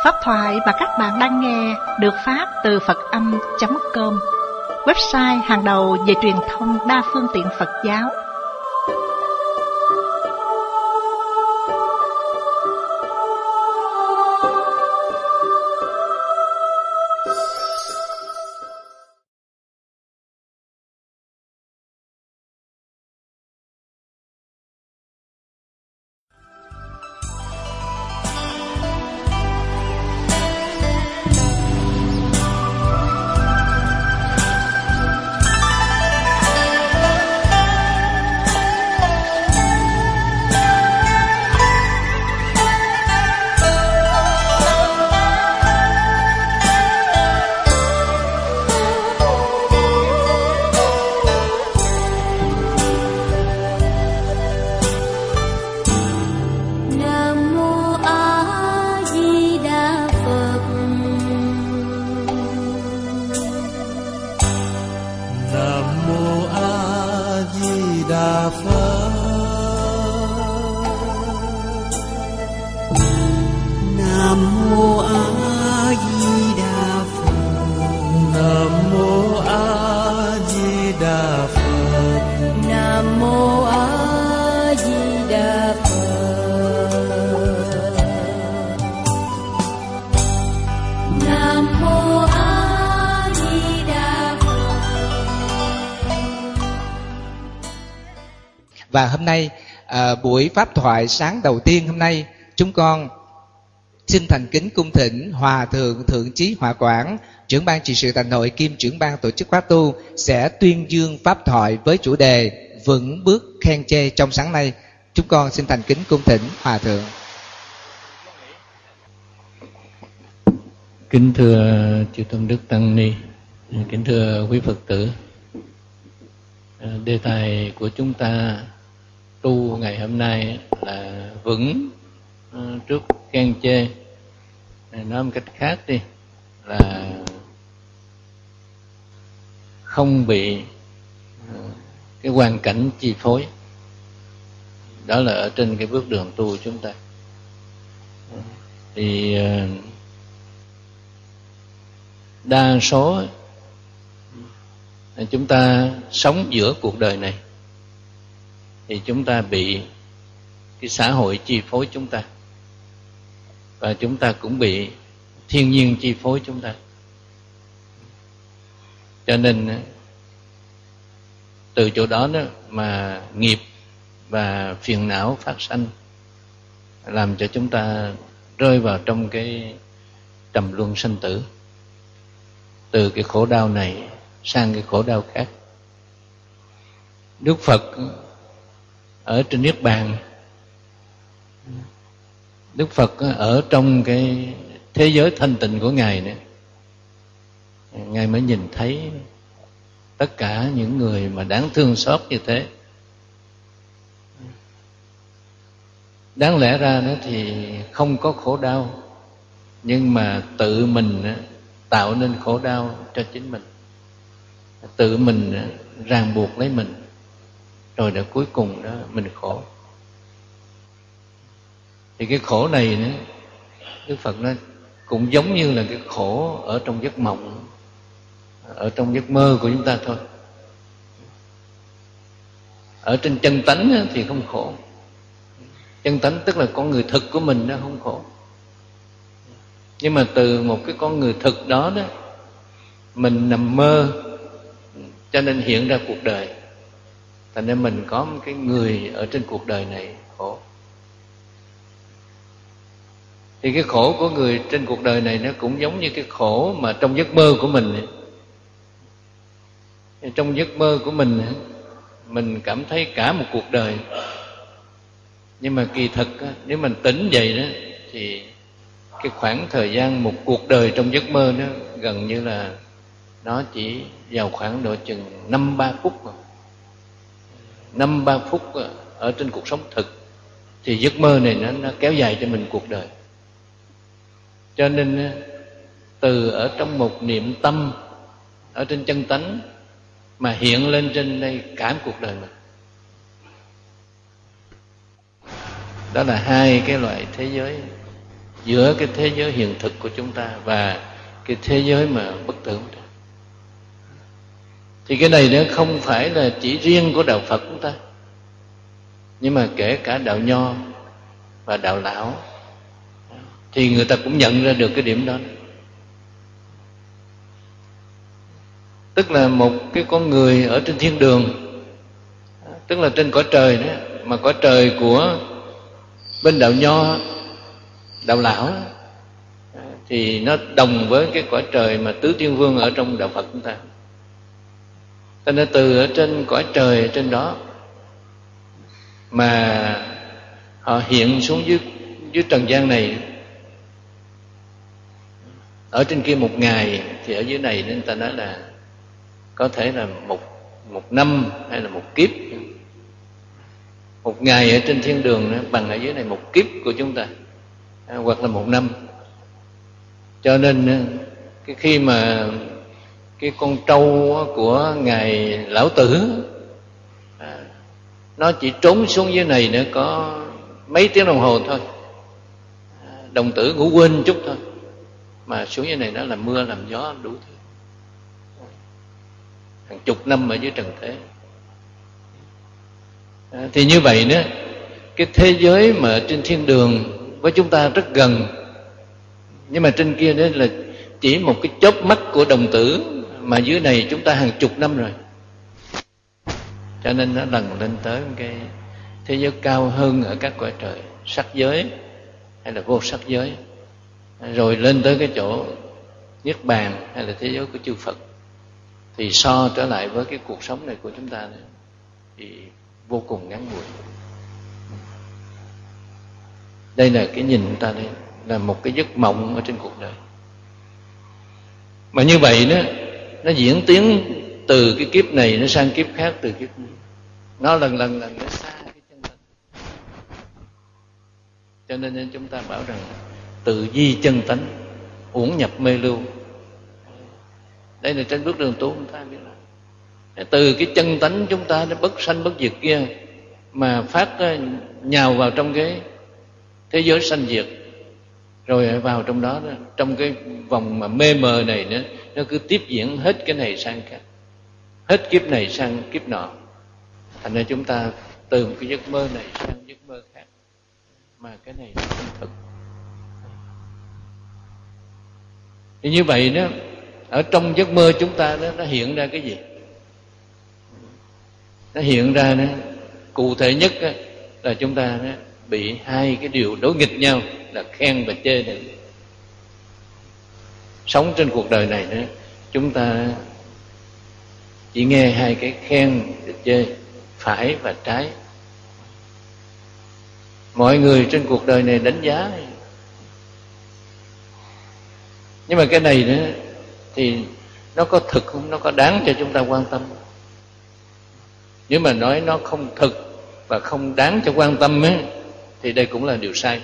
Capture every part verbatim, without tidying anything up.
Pháp thoại mà các bạn đang nghe được phát từ Phật âm chấm com, website hàng đầu về truyền thông đa phương tiện Phật giáo. Và hôm nay à, buổi pháp thoại sáng đầu tiên hôm nay, chúng con xin thành kính cung thỉnh Hòa thượng Thượng Chí Hòa Quảng, trưởng ban trị sự Tịnh hội kiêm trưởng ban tổ chức khóa tu, sẽ tuyên dương pháp thoại với chủ đề vững bước khen chê trong sáng nay. Chúng con xin thành kính cung thỉnh Hòa thượng. Kính thưa chư tôn đức tăng ni, kính thưa quý Phật tử, đề tài của chúng ta tu ngày hôm nay là vững trước khen chê. Nói một cách khác đi là không bị cái hoàn cảnh chi phối. Đó là ở trên cái bước đường tu của chúng ta. Thì đa số chúng ta sống giữa cuộc đời này thì chúng ta bị cái xã hội chi phối chúng ta, và chúng ta cũng bị thiên nhiên chi phối chúng ta. Cho nên từ chỗ đó, đó mà nghiệp và phiền não phát sanh, làm cho chúng ta rơi vào trong cái trầm luân sanh tử, từ cái khổ đau này sang cái khổ đau khác. Đức Phật ở trên Niết Bàn, Đức Phật ở trong cái thế giới thanh tịnh của Ngài nữa, Ngài mới nhìn thấy tất cả những người mà đáng thương xót như thế. Đáng lẽ ra nó thì không có khổ đau, nhưng mà tự mình tạo nên khổ đau cho chính mình, tự mình ràng buộc lấy mình, rồi đến cuối cùng đó mình khổ. Thì cái khổ này nữa, Đức Phật nói cũng giống như là cái khổ ở trong giấc mộng, ở trong giấc mơ của chúng ta thôi. Ở trên chân tánh thì không khổ. Chân tánh tức là con người thực của mình nó không khổ. Nhưng mà từ một cái con người thực đó đó, mình nằm mơ, cho nên hiện ra cuộc đời. Thành nên mình có một cái người ở trên cuộc đời này khổ. Thì cái khổ của người trên cuộc đời này nó cũng giống như cái khổ mà trong giấc mơ của mình. Trong giấc mơ của mình, mình cảm thấy cả một cuộc đời. Nhưng mà kỳ thực nếu mình tỉnh dậy đó, thì cái khoảng thời gian một cuộc đời trong giấc mơ nó gần như là nó chỉ vào khoảng độ chừng năm ba phút rồi. Năm ba phút ở trên cuộc sống thực, thì giấc mơ này nó, nó kéo dài cho mình cuộc đời. Cho nên từ ở trong một niệm tâm ở trên chân tánh mà hiện lên trên đây cả một cuộc đời mình. Đó là hai cái loại thế giới giữa cái thế giới hiện thực của chúng ta và cái thế giới mà bất tử. Thì cái này nó không phải là chỉ riêng của đạo Phật chúng ta, nhưng mà kể cả đạo Nho và đạo Lão thì người ta cũng nhận ra được cái điểm đó. Tức là một cái con người ở trên thiên đường, tức là trên cõi trời đó, mà cõi trời của bên đạo Nho, đạo Lão thì nó đồng với cái cõi trời mà tứ thiên vương ở trong đạo Phật chúng ta. Cho nên từ ở trên cõi trời ở trên đó mà họ hiện xuống dưới dưới trần gian này, ở trên kia một ngày thì ở dưới này nên ta nói là có thể là một một năm hay là một kiếp. Một ngày ở trên thiên đường đó, bằng ở dưới này một kiếp của chúng ta, hoặc là một năm. Cho nên cái khi mà cái con trâu của ngài Lão Tử à, nó chỉ trốn xuống dưới này nữa có mấy tiếng đồng hồ thôi, à, đồng tử ngủ quên chút thôi, mà xuống dưới này nó làm mưa làm gió đủ thứ, hàng chục năm ở dưới trần thế. À, thì như vậy nữa, cái thế giới mà trên thiên đường với chúng ta rất gần, nhưng mà trên kia đó là chỉ một cái chớp mắt của đồng tử, mà dưới này chúng ta hàng chục năm rồi. Cho nên nó lần lên tới cái thế giới cao hơn ở các cõi trời, sắc giới hay là vô sắc giới, rồi lên tới cái chỗ niết bàn hay là thế giới của chư Phật. Thì so trở lại với cái cuộc sống này của chúng ta này, thì vô cùng ngắn ngủi. Đây là cái nhìn ta đây, là một cái giấc mộng ở trên cuộc đời. Mà như vậy đó, nó diễn tiến từ cái kiếp này nó sang kiếp khác, từ kiếp này nó lần lần lần nó xa cái chân tánh. Cho nên chúng ta bảo rằng tự di chân tánh, uổng nhập mê lưu. Đây là trên bước đường tu chúng ta biết là từ cái chân tánh chúng ta nó bất sanh bất diệt kia mà phát nhào vào trong cái thế giới sanh diệt, rồi vào trong đó, trong cái vòng mà mê mờ này nữa, nó cứ tiếp diễn hết cái này sang cái, hết kiếp này sang kiếp nọ. Thành ra chúng ta từ một cái giấc mơ này sang giấc mơ khác, mà cái này là không thực. Thì như vậy đó, ở trong giấc mơ chúng ta đó, nó hiện ra cái gì? Nó hiện ra đó, cụ thể nhất đó, là chúng ta đó, bị hai cái điều đối nghịch nhau là khen và chê này. Sống trên cuộc đời này đó, chúng ta chỉ nghe hai cái khen và chê, phải và trái. Mọi người trên cuộc đời này đánh giá, nhưng mà cái này đó thì nó có thực không? Nó có đáng cho chúng ta quan tâm? Nếu mà nói nó không thực và không đáng cho quan tâm ấy, thì đây cũng là điều sai.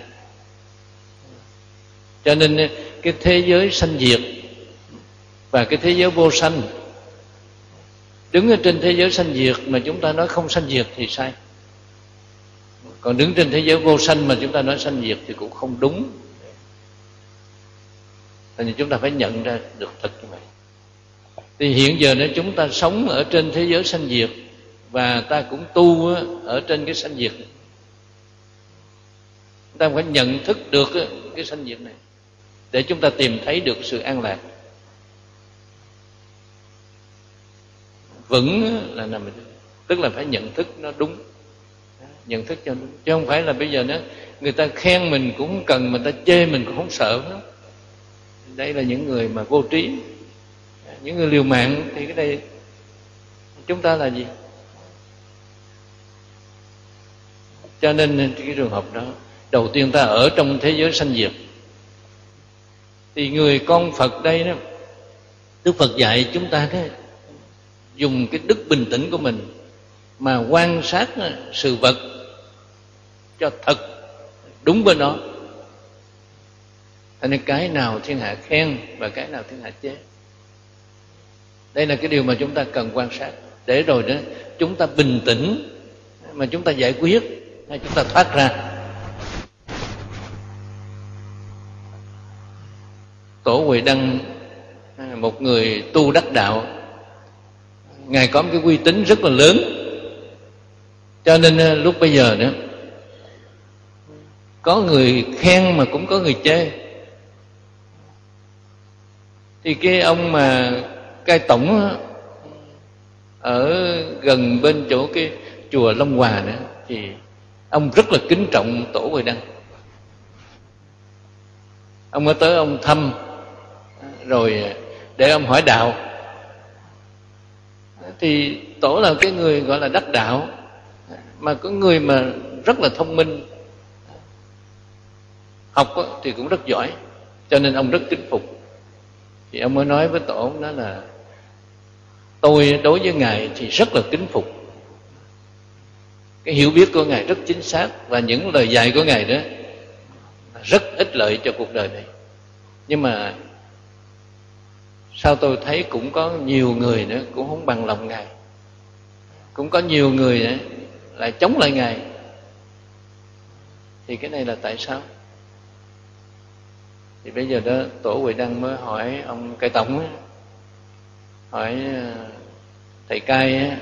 Cho nên cái thế giới sanh diệt và cái thế giới vô sanh, đứng ở trên thế giới sanh diệt mà chúng ta nói không sanh diệt thì sai. Còn đứng trên thế giới vô sanh mà chúng ta nói sanh diệt thì cũng không đúng. Thành ra chúng ta phải nhận ra được thật như vậy. Thì hiện giờ nếu chúng ta sống ở trên thế giới sanh diệt và ta cũng tu ở trên cái sanh diệt, chúng ta phải nhận thức được cái sanh diệt này để chúng ta tìm thấy được sự an lạc. Vững là nằm, tức là phải nhận thức nó đúng, nhận thức cho đúng, chứ không phải là bây giờ nó người ta khen mình cũng không cần, mà người ta chê mình cũng không sợ nữa. Đây là những người mà vô trí, những người liều mạng. Thì cái đây chúng ta là gì? Cho nên cái trường hợp đó, đầu tiên ta ở trong thế giới sanh diệt, thì người con Phật đây đó, Đức Phật dạy chúng ta cái dùng cái đức bình tĩnh của mình mà quan sát sự vật cho thật đúng bên đó. Thành nên cái nào thiên hạ khen và cái nào thiên hạ chế. Đây là cái điều mà chúng ta cần quan sát, để rồi đó chúng ta bình tĩnh mà chúng ta giải quyết hay chúng ta thoát ra. Huệ Đăng, một người tu đắc đạo, Ngài có một cái uy tín rất là lớn, cho nên lúc bây giờ nữa có người khen mà cũng có người chê. Thì cái ông mà cai tổng ở gần bên chỗ cái chùa Long Hòa nữa, thì ông rất là kính trọng Tổ Huệ Đăng. Ông mới tới ông thăm, rồi để ông hỏi đạo. Thì Tổ là cái người gọi là đắc đạo, mà có người mà rất là thông minh, học thì cũng rất giỏi, cho nên ông rất kính phục. Thì ông mới nói với Tổ đó là tôi đối với Ngài thì rất là kính phục. Cái hiểu biết của Ngài rất chính xác, và những lời dạy của Ngài đó rất ích lợi cho cuộc đời này. Nhưng mà sao tôi thấy cũng có nhiều người nữa cũng không bằng lòng Ngài, cũng có nhiều người nữa lại chống lại Ngài. Thì cái này là tại sao? Thì bây giờ đó Tổ Huệ Đăng mới hỏi ông cai tổng ấy, hỏi thầy cai ấy,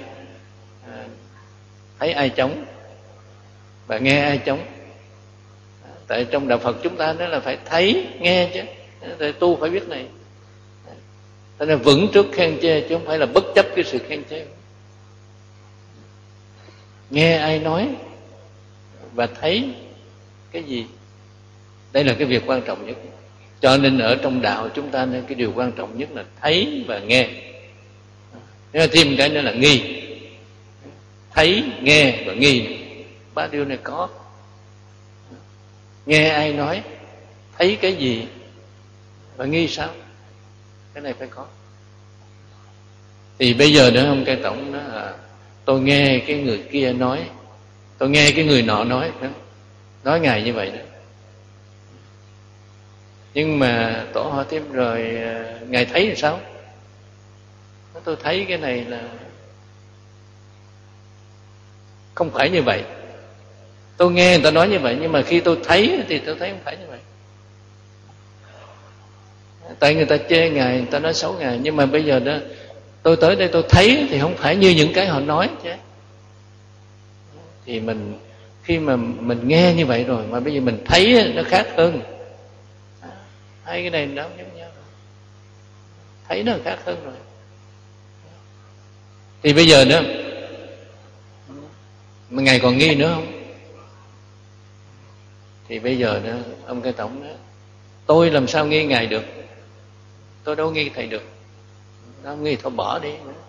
thấy ai chống và nghe ai chống. Tại trong đạo Phật chúng ta đó là phải thấy nghe chứ, tại tu phải biết này. Thế nên vững trước khen chê, chứ không phải là bất chấp cái sự khen chê. Nghe ai nói và thấy cái gì, đây là cái việc quan trọng nhất. Cho nên ở trong đạo chúng ta nên cái điều quan trọng nhất là thấy và nghe. Nhưng mà thêm cái nữa là nghi. Thấy, nghe và nghi, ba điều này có. Nghe ai nói, thấy cái gì và nghi sao, cái này phải có. Thì bây giờ nữa ông cai tổng đó là tôi nghe cái người kia nói, tôi nghe cái người nọ nói đó, nói Ngài như vậy đó. Nhưng mà Tổ hỏi thêm rồi Ngài thấy làm sao? Tôi thấy cái này là không phải như vậy. Tôi nghe người ta nói như vậy, nhưng mà khi tôi thấy thì tôi thấy không phải như vậy. Tại người ta chê Ngài, người ta nói xấu Ngài, nhưng mà bây giờ đó tôi tới đây tôi thấy thì không phải như những cái họ nói chứ. Thì mình khi mà mình nghe như vậy rồi mà bây giờ mình thấy nó khác hơn. Hai cái này nó giống nhau, thấy nó khác hơn rồi. Thì bây giờ nữa mà Ngài còn nghi nữa không? Thì bây giờ nữa ông cai tổng nữa, tôi làm sao nghi Ngài được? Tôi đâu nghi thầy được. Nó không nghi thôi bỏ đi.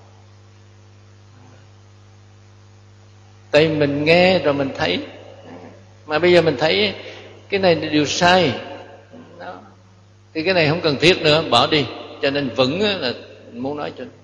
Tại mình nghe rồi mình thấy, mà bây giờ mình thấy cái này là điều sai đó, thì cái này không cần thiết nữa, bỏ đi. Cho nên vững là muốn nói cho,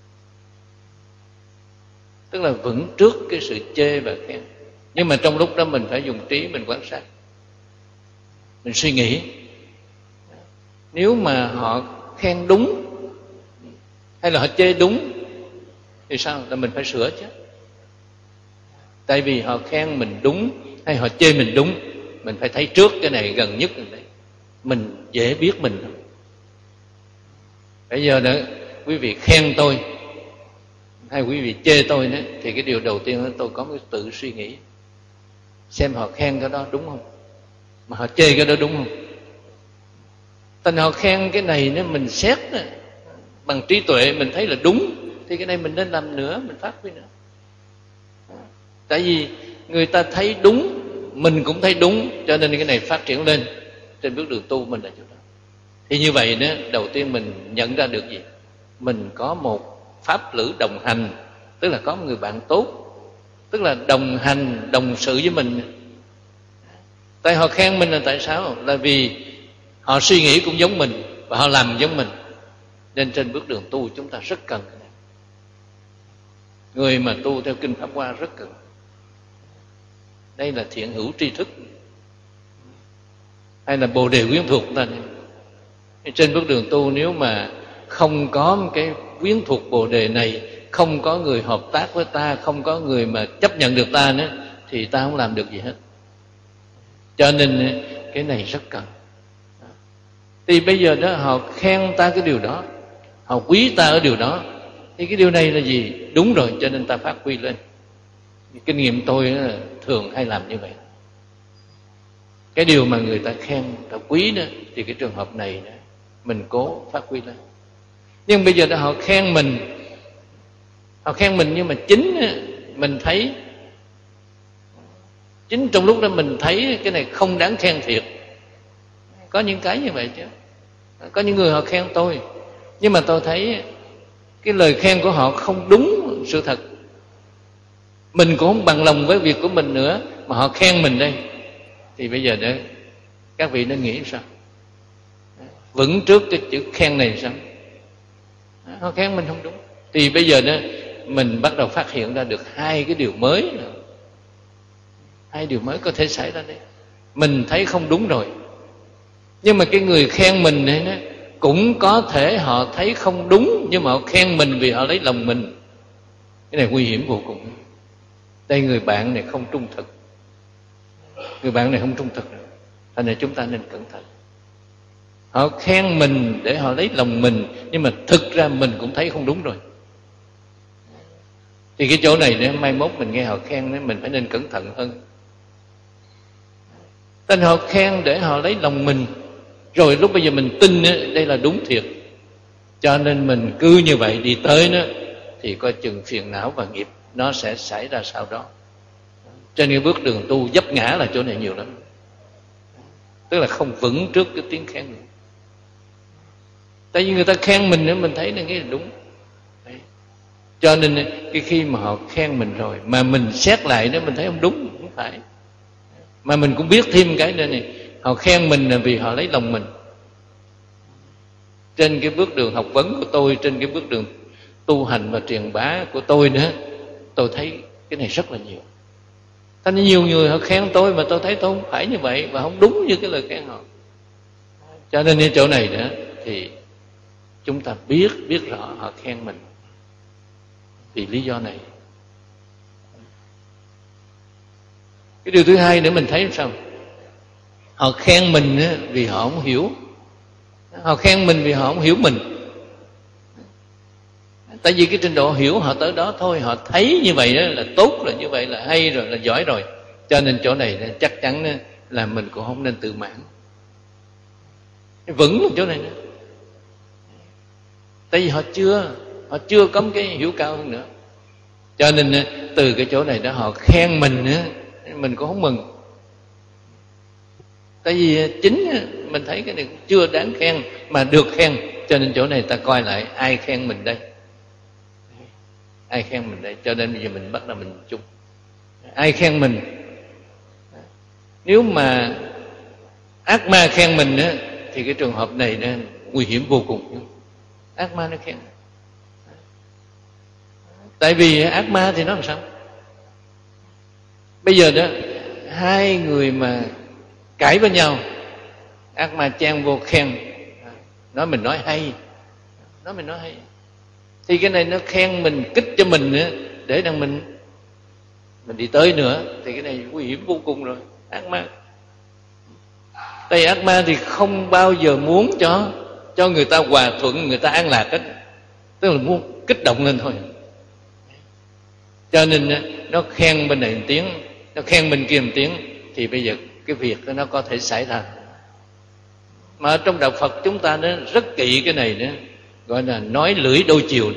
tức là vững trước cái sự chê và khen. Nhưng mà trong lúc đó mình phải dùng trí mình quan sát, mình suy nghĩ. Nếu mà họ khen đúng hay là họ chê đúng thì sao? Là mình phải sửa chứ. Tại vì họ khen mình đúng hay họ chê mình đúng, mình phải thấy trước cái này gần nhất rồi đấy. Mình dễ biết mình. Bây giờ đó quý vị khen tôi hay quý vị chê tôi nữa, thì cái điều đầu tiên là tôi có cái tự suy nghĩ xem họ khen cái đó đúng không, mà họ chê cái đó đúng không. Thành họ khen cái này nếu mình xét bằng trí tuệ mình thấy là đúng, thì cái này mình nên làm nữa, mình phát huy nữa. Tại vì người ta thấy đúng, mình cũng thấy đúng, cho nên cái này phát triển lên trên bước đường tu mình là chỗ đó. Thì như vậy đó, đầu tiên mình nhận ra được gì? Mình có một pháp lữ đồng hành, tức là có một người bạn tốt, tức là đồng hành, đồng sự với mình. Tại họ khen mình là tại sao? Là vì họ suy nghĩ cũng giống mình và họ làm giống mình. Nên trên bước đường tu chúng ta rất cần cái này. Người mà tu theo Kinh Pháp Hoa rất cần. Đây là thiện hữu tri thức, hay là Bồ Đề quyến thuộc ta. Trên bước đường tu nếu mà không có cái quyến thuộc Bồ Đề này, không có người hợp tác với ta, không có người mà chấp nhận được ta nữa, thì ta không làm được gì hết. Cho nên cái này rất cần. Thì bây giờ đó họ khen ta cái điều đó, họ quý ta ở điều đó, thì cái điều này là gì? Đúng rồi, cho nên ta phát huy lên. Kinh nghiệm tôi thường hay làm như vậy. Cái điều mà người ta khen, ta quý đó, thì cái trường hợp này đó, mình cố phát huy lên. Nhưng bây giờ đó họ khen mình, họ khen mình nhưng mà chính mình thấy, chính trong lúc đó mình thấy cái này không đáng khen thiệt. Có những cái như vậy chứ. Có những người họ khen tôi, nhưng mà tôi thấy cái lời khen của họ không đúng sự thật. Mình cũng không bằng lòng với việc của mình nữa, mà họ khen mình đây. Thì bây giờ đó các vị nên nghĩ sao? Vững trước cái chữ khen này sao? Họ khen mình không đúng. Thì bây giờ đó mình bắt đầu phát hiện ra được hai cái điều mới nữa. Hai điều mới có thể xảy ra đây. Mình thấy không đúng rồi, nhưng mà cái người khen mình này đó, cũng có thể họ thấy không đúng, nhưng mà họ khen mình vì họ lấy lòng mình. Cái này nguy hiểm vô cùng. Đây người bạn này không trung thực, người bạn này không trung thực nữa. Thành ra chúng ta nên cẩn thận. Họ khen mình để họ lấy lòng mình, nhưng mà thực ra mình cũng thấy không đúng rồi. Thì cái chỗ này để mai mốt mình nghe họ khen, mình phải nên cẩn thận hơn. Tên họ khen để họ lấy lòng mình, rồi lúc bây giờ mình tin đây là đúng thiệt, cho nên mình cứ như vậy đi tới nữa, thì coi chừng phiền não và nghiệp nó sẽ xảy ra sau đó. Trên cái bước đường tu vấp ngã là chỗ này nhiều lắm. Tức là không vững trước cái tiếng khen nữa. Tại vì người ta khen mình nữa, mình thấy là cái là đúng. Đấy. Cho nên cái khi mà họ khen mình rồi mà mình xét lại đó, mình thấy không đúng, không phải. Mà mình cũng biết thêm cái nữa này, họ khen mình là vì họ lấy lòng mình. Trên cái bước đường học vấn của tôi, trên cái bước đường tu hành và truyền bá của tôi nữa, tôi thấy cái này rất là nhiều. Thế nên nhiều người họ khen tôi mà tôi thấy tôi không phải như vậy, và không đúng như cái lời khen họ. Cho nên ở chỗ này nữa thì chúng ta biết biết rõ họ khen mình vì lý do này. Cái điều thứ hai nữa mình thấy sao? Họ khen mình vì họ không hiểu. Họ khen mình vì họ không hiểu mình. Tại vì cái trình độ hiểu họ tới đó thôi, họ thấy như vậy đó là tốt, là như vậy là hay rồi, là giỏi rồi. Cho nên chỗ này chắc chắn là mình cũng không nên tự mãn. Vững là chỗ này nữa. Tại vì họ chưa Họ chưa có cái hiểu cao hơn nữa. Cho nên từ cái chỗ này đó họ khen mình nữa, mình cũng không mừng. Tại vì chính mình thấy cái này cũng chưa đáng khen mà được khen. Cho nên chỗ này ta coi lại ai khen mình đây, ai khen mình đây. Cho nên bây giờ mình bắt đầu mình chung ai khen mình. Nếu mà ác ma khen mình á, thì cái trường hợp này nó nguy hiểm vô cùng. Ác ma nó khen. Tại vì ác ma thì nó làm sao? Bây giờ đó hai người mà cãi với nhau, ác ma chen vô khen, nói mình nói hay, nói mình nói hay, thì cái này nó khen mình, kích cho mình nữa, để rằng mình mình đi tới nữa, thì cái này nguy hiểm vô cùng rồi. Ác ma, tại vì ác ma thì không bao giờ muốn cho cho người ta hòa thuận, người ta an lạc hết, tức là muốn kích động lên thôi. Cho nên nó khen bên này một tiếng, nó khen bên kia một tiếng, thì bây giờ cái việc đó nó có thể xảy ra. Mà ở trong đạo Phật chúng ta nó rất kỵ cái này nữa, gọi là nói lưỡi đôi chiều.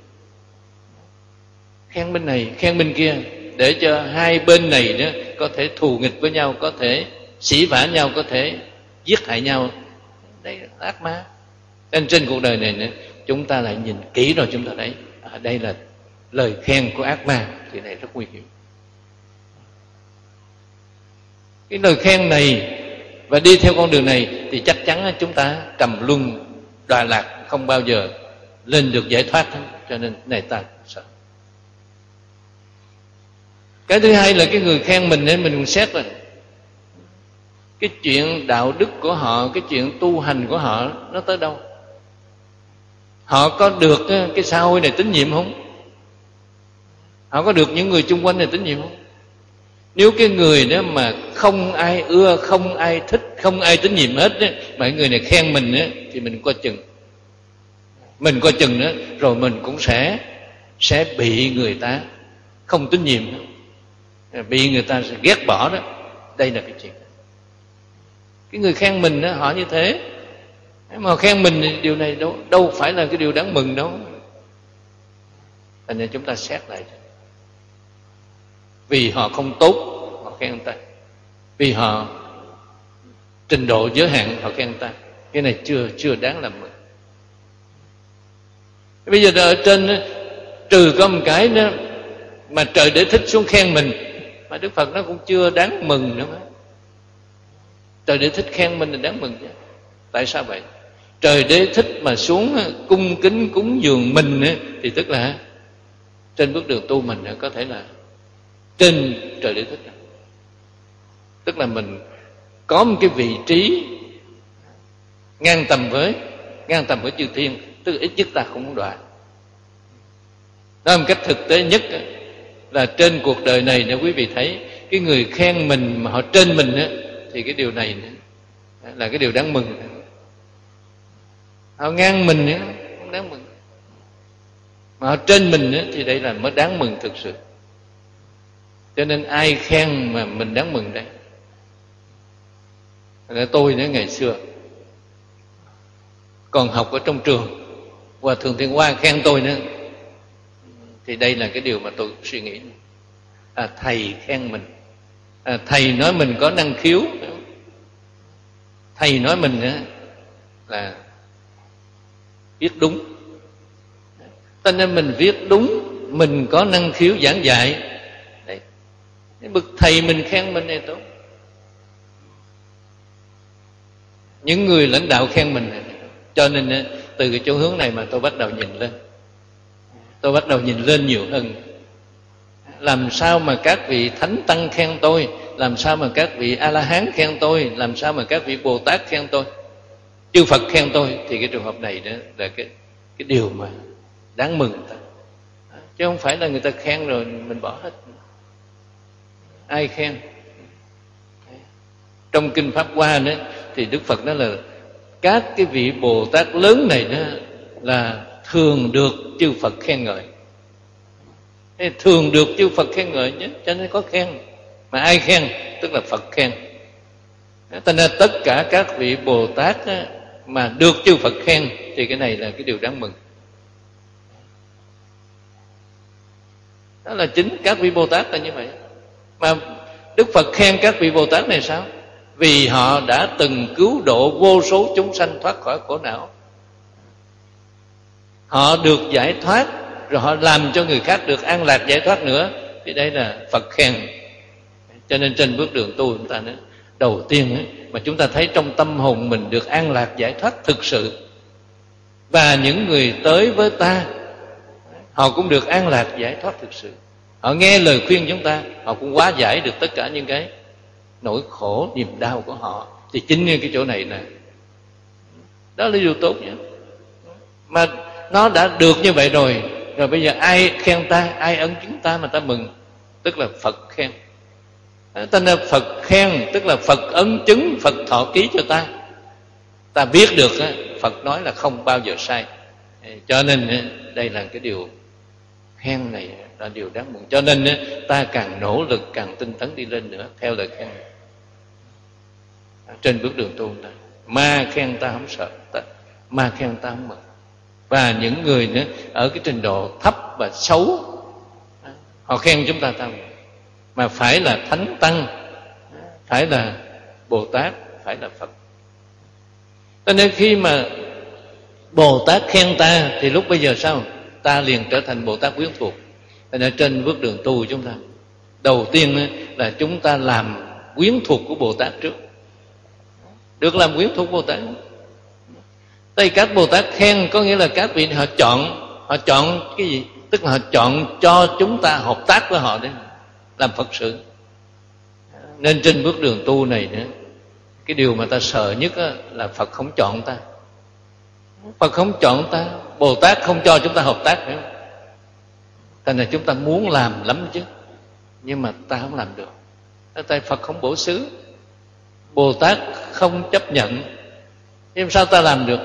Khen bên này, khen bên kia, để cho hai bên này đó có thể thù nghịch với nhau, có thể sỉ vả nhau, có thể giết hại nhau. Đây là ác ma. Nên trên cuộc đời này nữa, chúng ta lại nhìn kỹ rồi chúng ta thấy à, đây là lời khen của ác ma, thì này rất nguy hiểm. Cái lời khen này và đi theo con đường này thì chắc chắn chúng ta trầm luân đọa lạc, không bao giờ lên được giải thoát. Cho nên này ta sợ. Cái thứ hai là cái người khen mình nên mình xét rồi cái chuyện đạo đức của họ, cái chuyện tu hành của họ nó tới đâu. Họ có được cái xã hội này tín nhiệm không? Họ có được những người chung quanh này tín nhiệm không? Nếu cái người đó mà không ai ưa, không ai thích, không ai tín nhiệm hết đó, mà người này khen mình đó, thì mình coi chừng. Mình coi chừng đó, rồi mình cũng sẽ sẽ bị người ta không tín nhiệm đó. Bị người ta sẽ ghét bỏ đó. Đây là cái chuyện. Cái người khen mình đó, họ như thế. Mà khen mình thì điều này đâu, đâu phải là cái điều đáng mừng đâu. Thành ra chúng ta xét lại. Vì họ không tốt, họ khen người ta. Vì họ trình độ giới hạn, họ khen người ta. Cái này chưa chưa đáng làm mừng. Bây giờ ở trên trừ có một cái đó mà trời Đế thích xuống khen mình, mà Đức Phật nó cũng chưa đáng mừng nữa. Trời Đế thích khen mình là đáng mừng chứ. Tại sao vậy? Trời Đế thích mà xuống cung kính cúng dường mình thì tức là trên bước đường tu mình có thể là trên trời Đế thích. Tức là mình có một cái vị trí ngang tầm với ngang tầm với chư thiên, tức là ít nhất ta không muốn đọa. Nói một cách thực tế nhất là trên cuộc đời này nếu quý vị thấy cái người khen mình mà họ trên mình á, thì cái điều này là cái điều đáng mừng. Họ ngang mình á, không đáng mừng. Mà họ trên mình á, thì đây là mới đáng mừng thực sự. Cho nên ai khen mà mình đáng mừng đây. Là tôi nữa ngày xưa còn học ở trong trường, Hòa Thượng Thiện Hoa khen tôi nữa, thì đây là cái điều mà tôi suy nghĩ. À, thầy khen mình, à, thầy nói mình có năng khiếu, thầy nói mình á, là viết đúng. Cho nên mình viết đúng, mình có năng khiếu giảng dạy. Đấy. Bậc thầy mình khen mình này tốt. Những người lãnh đạo khen mình này. Cho nên từ cái chỗ hướng này mà tôi bắt đầu nhìn lên. Tôi bắt đầu nhìn lên nhiều hơn. Làm sao mà các vị thánh tăng khen tôi, làm sao mà các vị A-la-hán khen tôi, làm sao mà các vị Bồ Tát khen tôi, chư Phật khen tôi, thì cái trường hợp này đó là cái cái điều mà đáng mừng người ta. Chứ không phải là người ta khen rồi mình bỏ hết. Ai khen? Trong Kinh Pháp Hoa đó thì Đức Phật nói là các cái vị Bồ Tát lớn này đó là thường được chư Phật khen ngợi. Thường được chư Phật khen ngợi nhé, cho nên có khen. Mà ai khen? Tức là Phật khen. Cho nên tất cả các vị Bồ Tát đó, mà được chư Phật khen thì cái này là cái điều đáng mừng. Đó là chính các vị Bồ Tát là như vậy. Mà Đức Phật khen các vị Bồ Tát này sao? Vì họ đã từng cứu độ vô số chúng sanh thoát khỏi khổ não. Họ được giải thoát, rồi họ làm cho người khác được an lạc giải thoát nữa. Thì đây là Phật khen. Cho nên trên bước đường tu chúng ta nói, đầu tiên ấy, mà chúng ta thấy trong tâm hồn mình được an lạc giải thoát thực sự, và những người tới với ta họ cũng được an lạc giải thoát thực sự. Họ nghe lời khuyên chúng ta, họ cũng hóa giải được tất cả những cái nỗi khổ, niềm đau của họ. Thì chính cái chỗ này nè, đó là điều tốt nhé. Mà nó đã được như vậy rồi, rồi bây giờ ai khen ta, ai ân chứng ta mà ta mừng, tức là Phật khen. Tên là Phật khen, tức là Phật ấn chứng, Phật thọ ký cho ta. Ta biết được Phật nói là không bao giờ sai. Cho nên đây là cái điều khen này là điều đáng mừng. Cho nên ta càng nỗ lực, càng tinh tấn đi lên nữa theo lời khen này. Trên bước đường tu ta, ma khen ta không sợ, ta, ma khen ta không mừng. Và những người nữa ở cái trình độ thấp và xấu, họ khen chúng ta ta mừng. Mà phải là thánh tăng, phải là Bồ Tát, phải là Phật. Cho nên khi mà Bồ Tát khen ta thì lúc bây giờ sao? Ta liền trở thành Bồ Tát quyến thuộc. Cho nên trên bước đường tu chúng ta, đầu tiên là chúng ta làm quyến thuộc của Bồ Tát trước. Được làm quyến thuộc Bồ Tát. Đây các Bồ Tát khen có nghĩa là các vị họ chọn, họ chọn cái gì? Tức là họ chọn cho chúng ta hợp tác với họ để làm Phật sự. Nên trên bước đường tu này nữa, cái điều mà ta sợ nhất là Phật không chọn ta. Phật không chọn ta, Bồ Tát không cho chúng ta hợp tác nữa. Thành ra chúng ta muốn làm lắm chứ, nhưng mà ta không làm được. Tại Phật không bổ xứ, Bồ Tát không chấp nhận, nhưng sao ta làm được?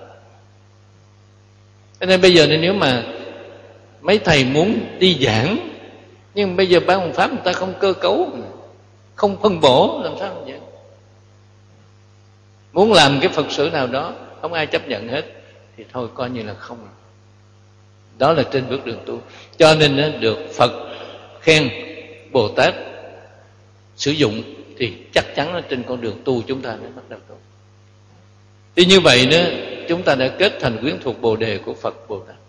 Cho nên bây giờ nếu mà mấy thầy muốn đi giảng, nhưng bây giờ ban Hoằng Pháp người ta không cơ cấu, không phân bổ, làm sao vậy? Muốn làm cái Phật sự nào đó không ai chấp nhận hết thì thôi coi như là không. Đó là trên bước đường tu. Cho nên được Phật khen, Bồ Tát sử dụng, thì chắc chắn là trên con đường tu chúng ta mới bắt đầu tu. Thì như vậy đó, chúng ta đã kết thành quyến thuộc Bồ Đề của Phật Bồ Tát.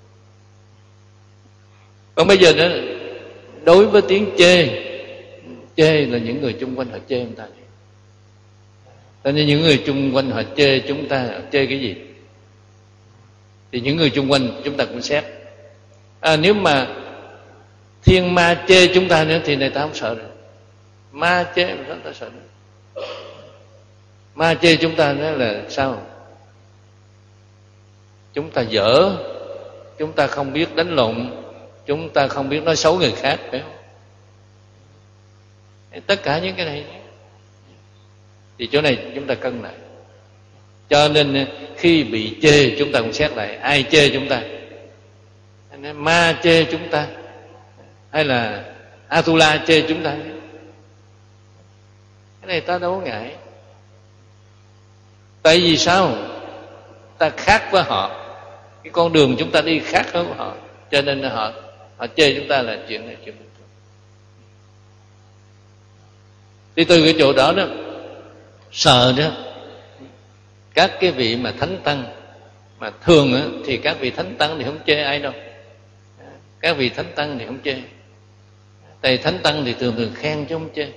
Còn bây giờ đó, đối với tiếng chê, chê là những người chung quanh họ chê chúng ta. Cho nên những người chung quanh họ chê chúng ta, chê cái gì? Thì những người chung quanh chúng ta cũng xét. À, nếu mà thiên ma chê chúng ta nữa thì người ta không sợ rồi. Ma chê mà sao ta sợ nữa? Ma chê chúng ta nữa là sao? Chúng ta dở, chúng ta không biết đánh lộn, chúng ta không biết nói xấu người khác, phải không? Tất cả những cái này thì chỗ này chúng ta cân lại. Cho nên khi bị chê chúng ta cũng xét lại ai chê chúng ta. Ma chê chúng ta hay là Atula chê chúng ta, cái này ta đâu có ngại. Tại vì sao? Ta khác với họ, cái con đường chúng ta đi khác với họ, cho nên họ họ chê chúng ta là chuyện này chuyện bình thường. Thì từ cái chỗ đó đó, sợ đó, các cái vị mà thánh tăng mà thường á, thì các vị thánh tăng thì không chê ai đâu. Các vị thánh tăng thì không chê. Tại thánh tăng thì thường thường khen chứ không chê.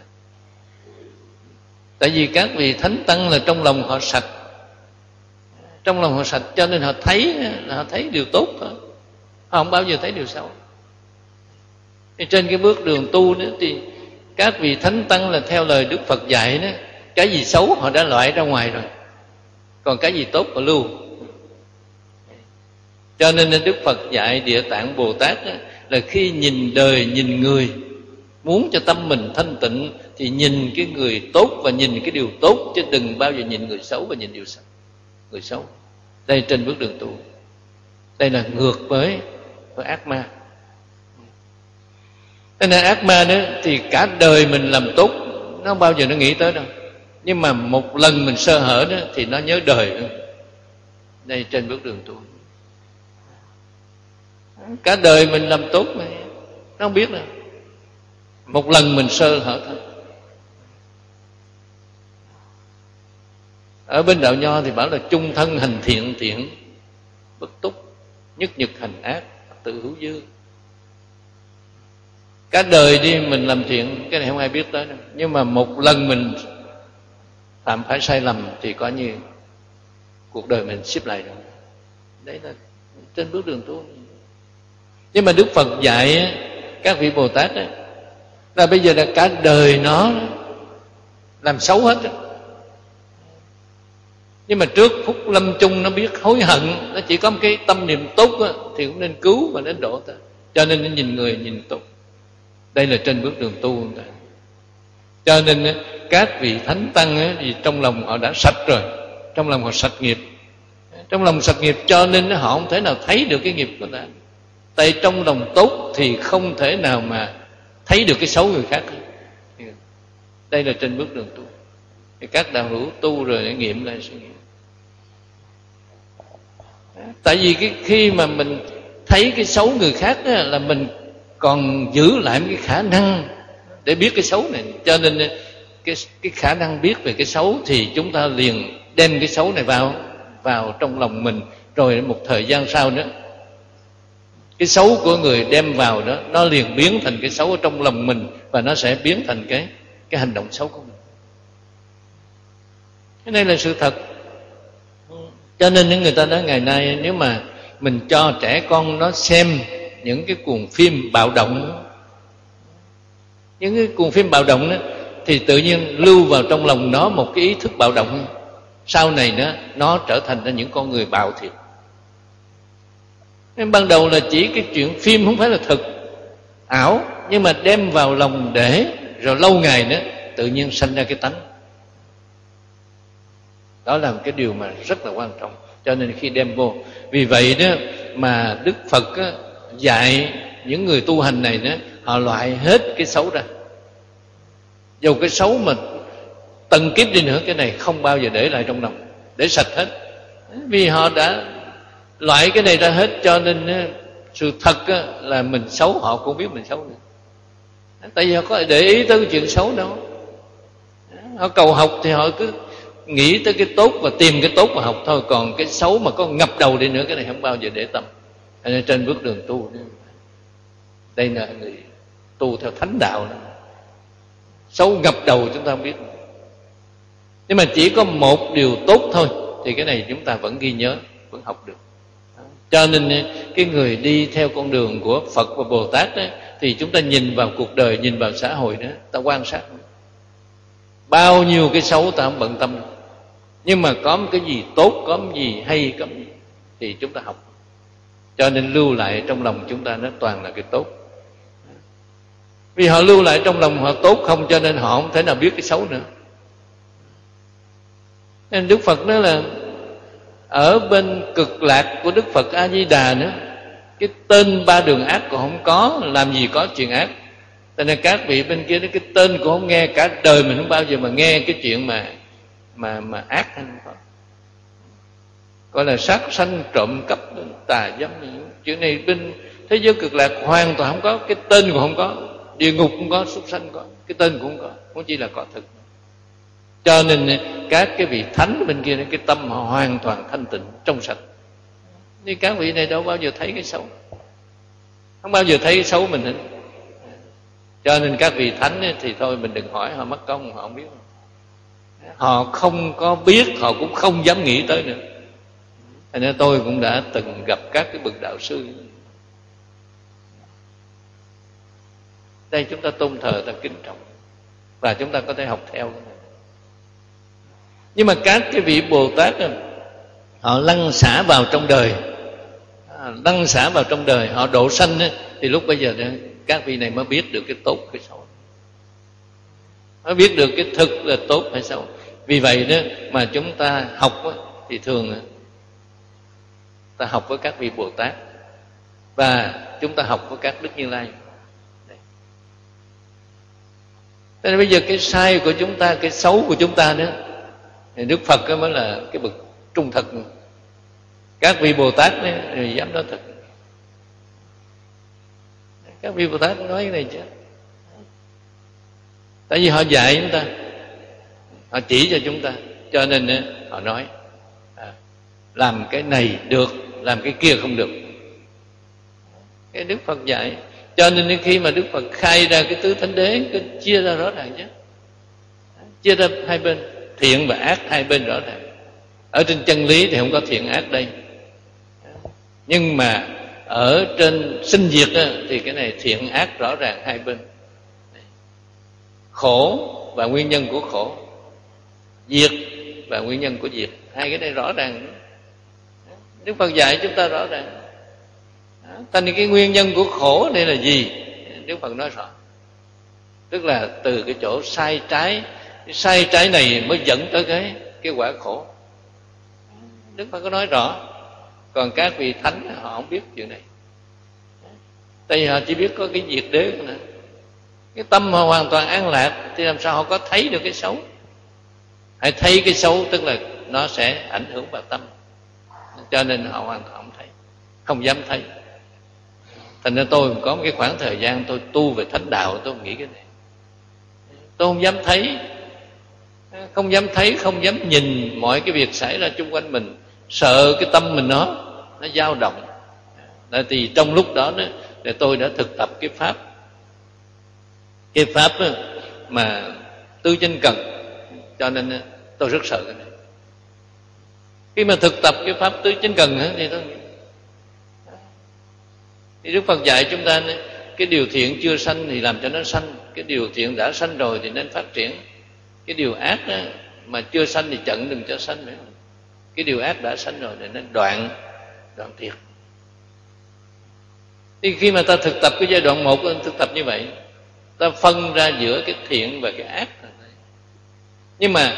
Tại vì các vị thánh tăng là trong lòng họ sạch, trong lòng họ sạch, cho nên họ thấy họ thấy điều tốt thôi, họ không bao giờ thấy điều xấu. Thì trên cái bước đường tu nữa thì các vị thánh tăng là theo lời Đức Phật dạy đó, cái gì xấu họ đã loại ra ngoài rồi, còn cái gì tốt họ lưu. Cho nên Đức Phật dạy Địa Tạng Bồ Tát đó, là khi nhìn đời nhìn người, muốn cho tâm mình thanh tịnh thì nhìn cái người tốt và nhìn cái điều tốt, chứ đừng bao giờ nhìn người xấu và nhìn điều xấu. Người xấu đây trên bước đường tu, đây là ngược với với ác ma. Thế nên ác ma đó thì cả đời mình làm tốt nó không bao giờ nó nghĩ tới đâu, nhưng mà một lần mình sơ hở đó thì nó nhớ đời nữa. Đây trên bước đường tu, cả đời mình làm tốt mà nó không biết đâu, một lần mình sơ hở thôi. Ở bên đạo Nho thì bảo là chung thân hành thiện thiện bất túc, nhất nhật hành ác tự hữu dư. Cả đời đi mình làm thiện, cái này không ai biết tới đâu, nhưng mà một lần mình phạm phải sai lầm thì coi như cuộc đời mình xếp lại rồi. Đấy là trên bước đường tu. Nhưng mà Đức Phật dạy các vị Bồ Tát ấy, là bây giờ là cả đời nó làm xấu hết đó. Nhưng mà trước phút lâm chung nó biết hối hận, nó chỉ có một cái tâm niệm tốt đó, thì cũng nên cứu và nên độ ta. Cho nên nó nhìn người nhìn tốt. Đây là trên bước đường tu. Cho nên các vị thánh tăng ấy, thì trong lòng họ đã sạch rồi, trong lòng họ sạch nghiệp, trong lòng sạch nghiệp cho nên họ không thể nào thấy được cái nghiệp của ta. Tại trong lòng tốt thì không thể nào mà thấy được cái xấu người khác. Đây là trên bước đường tu. Thì các đạo hữu tu rồi để nghiệm lại suy nghĩ. Tại vì cái khi mà mình thấy cái xấu người khác đó, là mình còn giữ lại cái khả năng để biết cái xấu này. Cho nên cái, cái khả năng biết về cái xấu thì chúng ta liền đem cái xấu này vào vào trong lòng mình. Rồi một thời gian sau nữa, cái xấu của người đem vào đó, nó liền biến thành cái xấu ở trong lòng mình, và nó sẽ biến thành cái cái hành động xấu của mình. Cái này là sự thật. Cho nên những người ta nói ngày nay nếu mà mình cho trẻ con nó xem những cái cuồng phim bạo động, những cái cuồng phim bạo động đó, thì tự nhiên lưu vào trong lòng nó một cái ý thức bạo động. Sau này đó, nó trở thành ra những con người bạo thiệt. Nên ban đầu là chỉ cái chuyện phim không phải là thực, ảo, nhưng mà đem vào lòng để rồi lâu ngày nữa tự nhiên sanh ra cái tánh. Đó là một cái điều mà rất là quan trọng. Cho nên khi đem vô, vì vậy đó mà Đức Phật á, dạy những người tu hành này đó, họ loại hết cái xấu ra. Dù cái xấu mà tầng kiếp đi nữa, cái này không bao giờ để lại trong lòng, để sạch hết. Vì họ đã loại cái này ra hết, cho nên á, sự thật á, là mình xấu họ cũng biết mình xấu nữa. Tại vì họ có để ý tới cái chuyện xấu đâu. Họ cầu học thì họ cứ nghĩ tới cái tốt và tìm cái tốt mà học thôi. Còn cái xấu mà có ngập đầu đi nữa, cái này không bao giờ để tâm. Cho nên trên bước đường tu, đây là người tu theo thánh đạo đó. Xấu ngập đầu chúng ta không biết. Nhưng mà chỉ có một điều tốt thôi thì cái này chúng ta vẫn ghi nhớ, vẫn học được. Cho nên cái người đi theo con đường của Phật và Bồ Tát đó, thì chúng ta nhìn vào cuộc đời, nhìn vào xã hội đó, ta quan sát bao nhiêu cái xấu ta không bận tâm. Nhưng mà có một cái gì tốt, có một gì hay, có một gì thì chúng ta học. Cho nên lưu lại trong lòng chúng ta nó toàn là cái tốt. Vì họ lưu lại trong lòng họ tốt không, cho nên họ không thể nào biết cái xấu nữa. Nên Đức Phật nói là ở bên cực lạc của Đức Phật A Di Đà nữa, cái tên ba đường ác còn không có, làm gì có chuyện ác. Cho nên các vị bên kia cái tên cũng không nghe, cả đời mình không bao giờ mà nghe cái chuyện mà mà mà ác hay không có. Gọi là sát sanh, trộm cắp, tà dâm, chuyện này bên thế giới cực lạc hoàn toàn không có, cái tên cũng không có. Địa ngục cũng có, súc sanh có, cái tên cũng không có, không chỉ là có thực. Cho nên các cái vị thánh bên kia, cái tâm họ hoàn toàn thanh tịnh, trong sạch. Nhưng các vị này đâu bao giờ thấy cái xấu, không bao giờ thấy cái xấu mình hết. Cho nên các vị thánh thì thôi mình đừng hỏi, họ mất công, họ không biết. Họ không có biết, họ cũng không dám nghĩ tới nữa. Thành nên tôi cũng đã từng gặp các cái bậc đạo sư. Đây chúng ta tôn thờ, ta kính trọng, và chúng ta có thể học theo. Nhưng mà các cái vị Bồ Tát họ lăn xả vào trong đời, lăn xả vào trong đời, họ độ sanh thì lúc bây giờ các vị này mới biết được cái tốt cái xấu, mới biết được cái thực là tốt hay xấu. Vì vậy đó mà chúng ta học thì thường ta học với các vị Bồ Tát và chúng ta học với các Đức Như Lai. Thế nên bây giờ cái sai của chúng ta, cái xấu của chúng ta nữa, thì Đức Phật mới là cái bậc trung thực. Các vị Bồ Tát ấy, thì dám nói thật. Các vị Bồ Tát nói cái này chứ. Tại vì họ dạy chúng ta, họ chỉ cho chúng ta, cho nên họ nói à, làm cái này được, làm cái kia không được. Cái Đức Phật dạy. Cho nên khi mà Đức Phật khai ra cái tứ thánh đế, cái chia ra rõ ràng chứ, chia ra hai bên, thiện và ác hai bên rõ ràng. Ở trên chân lý thì không có thiện ác đây, nhưng mà ở trên sinh diệt thì cái này thiện ác rõ ràng hai bên. Khổ và nguyên nhân của khổ, diệt và nguyên nhân của diệt, hai cái này rõ ràng. Đức Phật dạy chúng ta rõ ràng. Thành cái nguyên nhân của khổ này là gì? Đức Phật nói rõ. Tức là từ cái chỗ sai trái, cái sai trái này mới dẫn tới cái cái quả khổ. Đức Phật có nói rõ. Còn các vị thánh họ không biết chuyện này. Tại vì họ chỉ biết có cái diệt đế nữa. Cái tâm họ hoàn toàn an lạc thì làm sao họ có thấy được cái xấu? Hãy thấy cái xấu tức là nó sẽ ảnh hưởng vào tâm. Cho nên họ hoàn toàn không thấy, không dám thấy. Thành ra tôi có một cái khoảng thời gian tôi tu về thánh đạo, tôi nghĩ cái này. Tôi không dám thấy, không dám thấy, không dám nhìn mọi cái việc xảy ra xung quanh mình, sợ cái tâm mình nó nó dao động. Tại thì trong lúc đó, đó thì tôi đã thực tập cái pháp, cái pháp đó, mà tư chánh cần, cho nên tôi rất sợ cái này. Khi mà thực tập cái pháp tứ chánh cần thì tôi thì Đức Phật dạy chúng ta cái điều thiện chưa sanh thì làm cho nó sanh, cái điều thiện đã sanh rồi thì nên phát triển. Cái điều ác đó, mà chưa sanh thì chặn đừng cho sanh nữa. Cái điều ác đã sanh rồi thì nên đoạn, đoạn thiệt. Thì khi mà ta thực tập cái giai đoạn một, thực tập như vậy, ta phân ra giữa cái thiện và cái ác. Nhưng mà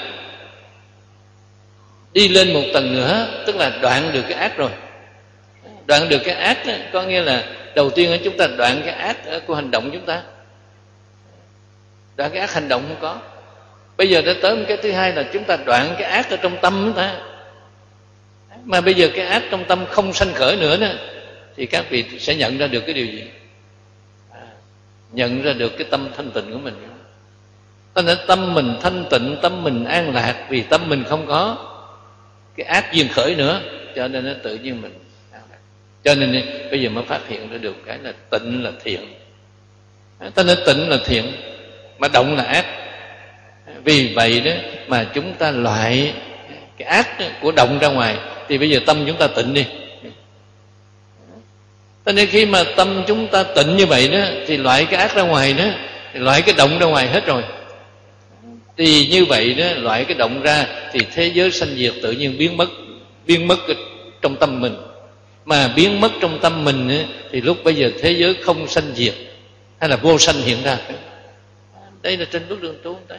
đi lên một tầng nữa, tức là đoạn được cái ác rồi. Đoạn được cái ác đó, có nghĩa là đầu tiên chúng ta đoạn cái ác của hành động chúng ta. Đoạn cái ác hành động không có. Bây giờ đã tới một cái thứ hai là chúng ta đoạn cái ác ở trong tâm chúng ta. Mà bây giờ cái ác trong tâm không sanh khởi nữa đó, thì các vị sẽ nhận ra được cái điều gì? À, nhận ra được cái tâm thanh tịnh của mình. Cho nên tâm mình thanh tịnh, tâm mình an lạc, vì tâm mình không có cái ác duyên khởi nữa, cho nên nó tự nhiên mình an lạc. Cho nên bây giờ mới phát hiện ra được cái là tịnh là thiện. Cho nên tịnh là thiện, mà động là ác. Vì vậy đó mà chúng ta loại cái ác của động ra ngoài, thì bây giờ tâm chúng ta tịnh đi. Cho nên khi mà tâm chúng ta tịnh như vậy đó, thì loại cái ác ra ngoài đó, thì loại cái động ra ngoài hết rồi. Thì như vậy đó, loại cái động ra thì thế giới sanh diệt tự nhiên biến mất, biến mất trong tâm mình. Mà biến mất trong tâm mình đó, thì lúc bây giờ thế giới không sanh diệt, hay là vô sanh hiện ra. Đây là trên bước đường tu đấy.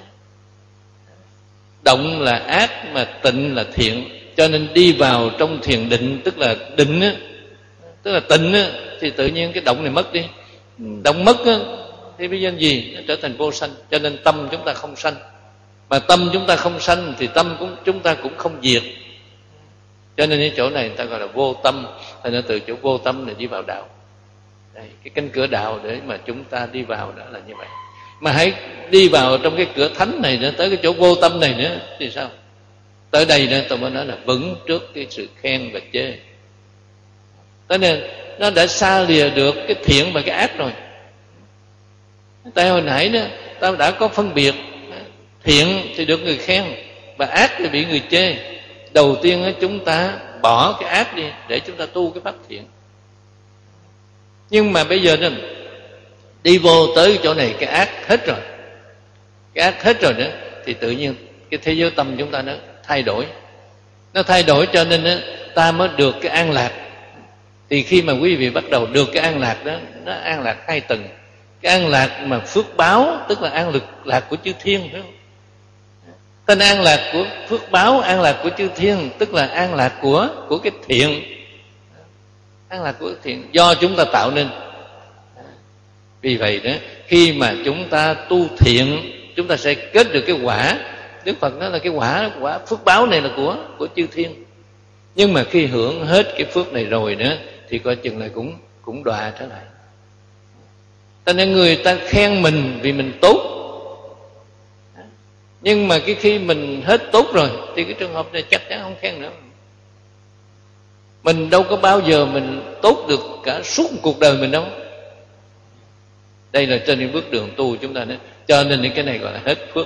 Động là ác mà tịnh là thiện. Cho nên đi vào trong thiền định, tức là định á, tức là tịnh á, thì tự nhiên cái động này mất đi. Động mất á, thì bây giờ gì? Nó trở thành vô sanh. Cho nên tâm chúng ta không sanh. Mà tâm chúng ta không sanh thì tâm cũng chúng ta cũng không diệt. Cho nên cái chỗ này người ta gọi là vô tâm. Thành ra từ chỗ vô tâm này đi vào đạo. Đây, cái cánh cửa đạo để mà chúng ta đi vào đó là như vậy. Mà hãy đi vào trong cái cửa thánh này nữa, tới cái chỗ vô tâm này nữa thì sao? Tới đây nữa tôi mới nói là vững trước cái sự khen và chê. Cho nên nó đã xa lìa được cái thiện và cái ác rồi. Tại hồi nãy đó ta đã có phân biệt, thiện thì được người khen và ác thì bị người chê. Đầu tiên chúng ta bỏ cái ác đi để chúng ta tu cái pháp thiện. Nhưng mà bây giờ đó, đi vô tới chỗ này cái ác hết rồi, cái ác hết rồi đó, thì tự nhiên cái thế giới tâm chúng ta nó thay đổi. Nó thay đổi cho nên đó, ta mới được cái an lạc. Thì khi mà quý vị bắt đầu được cái an lạc đó, nó an lạc hai tầng. Cái an lạc mà phước báo, tức là an lực lạc của chư thiên, phải không? Tên an lạc của phước báo, an lạc của chư thiên, tức là an lạc của của cái thiện. An lạc của thiện do chúng ta tạo nên. Vì vậy đó, khi mà chúng ta tu thiện, chúng ta sẽ kết được cái quả. Đức Phật nói là cái quả quả phước báo này là của của chư thiên. Nhưng mà khi hưởng hết cái phước này rồi nữa, thì coi chừng là cũng cũng đọa trở lại. Cho nên người ta khen mình vì mình tốt, nhưng mà cái khi mình hết tốt rồi thì cái trường hợp này chắc chắn không khen nữa. Mình đâu có bao giờ mình tốt được cả suốt một cuộc đời mình đâu. Đây là trên những bước đường tu chúng ta nói. Cho nên cái này gọi là hết phước.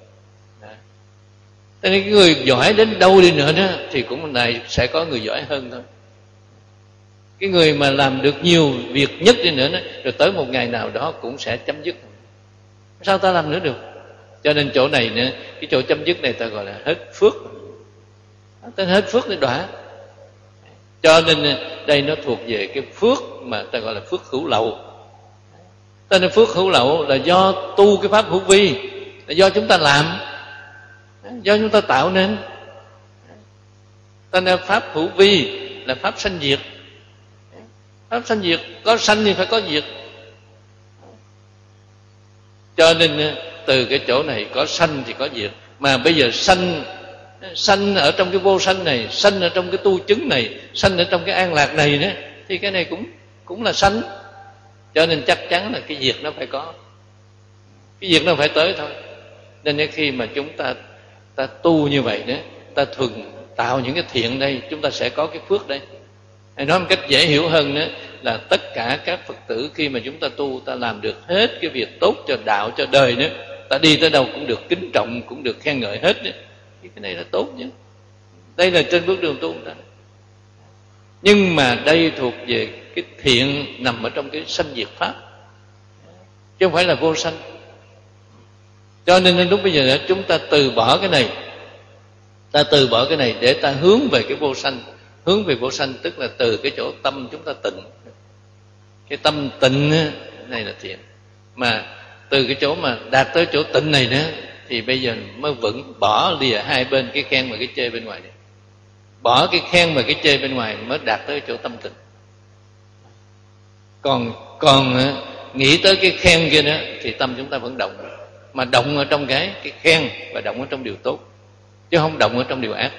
Cho nên cái người giỏi đến đâu đi nữa đó, thì cũng này sẽ có người giỏi hơn thôi. Cái người mà làm được nhiều việc nhất đi nữa đó, rồi tới một ngày nào đó cũng sẽ chấm dứt. Sao ta làm nữa được? Cho nên chỗ này nữa, cái chỗ chấm dứt này ta gọi là hết phước. Tên hết phước để đọa. Cho nên đây nó thuộc về cái phước mà ta gọi là phước hữu lậu. Tên là phước hữu lậu là do tu cái pháp hữu vi, là do chúng ta làm, do chúng ta tạo nên. Tên là pháp hữu vi là pháp sanh diệt. Pháp sanh diệt, có sanh thì phải có diệt. Cho nên từ cái chỗ này có sanh thì có diệt. Mà bây giờ sanh sanh ở trong cái vô sanh này, sanh ở trong cái tu chứng này, sanh ở trong cái an lạc này đó, thì cái này cũng cũng là sanh. Cho nên chắc chắn là cái diệt nó phải có, cái diệt nó phải tới thôi. Nên khi mà chúng ta ta tu như vậy đó, ta thường tạo những cái thiện đây, chúng ta sẽ có cái phước đây. Hay nói một cách dễ hiểu hơn đó, là tất cả các Phật tử khi mà chúng ta tu, ta làm được hết cái việc tốt cho đạo, cho đời đó, ta đi tới đâu cũng được kính trọng, cũng được khen ngợi hết đó. Cái này là tốt chứ. Đây là trên bước đường tu đó. Nhưng mà đây thuộc về cái thiện nằm ở trong cái sanh diệt pháp, chứ không phải là vô sanh. Cho nên lúc bây giờ chúng ta từ bỏ cái này, ta từ bỏ cái này để ta hướng về cái vô sanh. Hướng về vô sanh tức là từ cái chỗ tâm chúng ta tịnh. Cái tâm tịnh này là thiện. Mà từ cái chỗ mà đạt tới chỗ tịnh này nữa thì bây giờ mới vững, bỏ lìa hai bên cái khen và cái chê bên ngoài này. Bỏ cái khen và cái chê bên ngoài mới đạt tới chỗ tâm tịnh. Còn còn nghĩ tới cái khen kia nữa thì tâm chúng ta vẫn động, mà động ở trong cái cái khen và động ở trong điều tốt, chứ không động ở trong điều ác.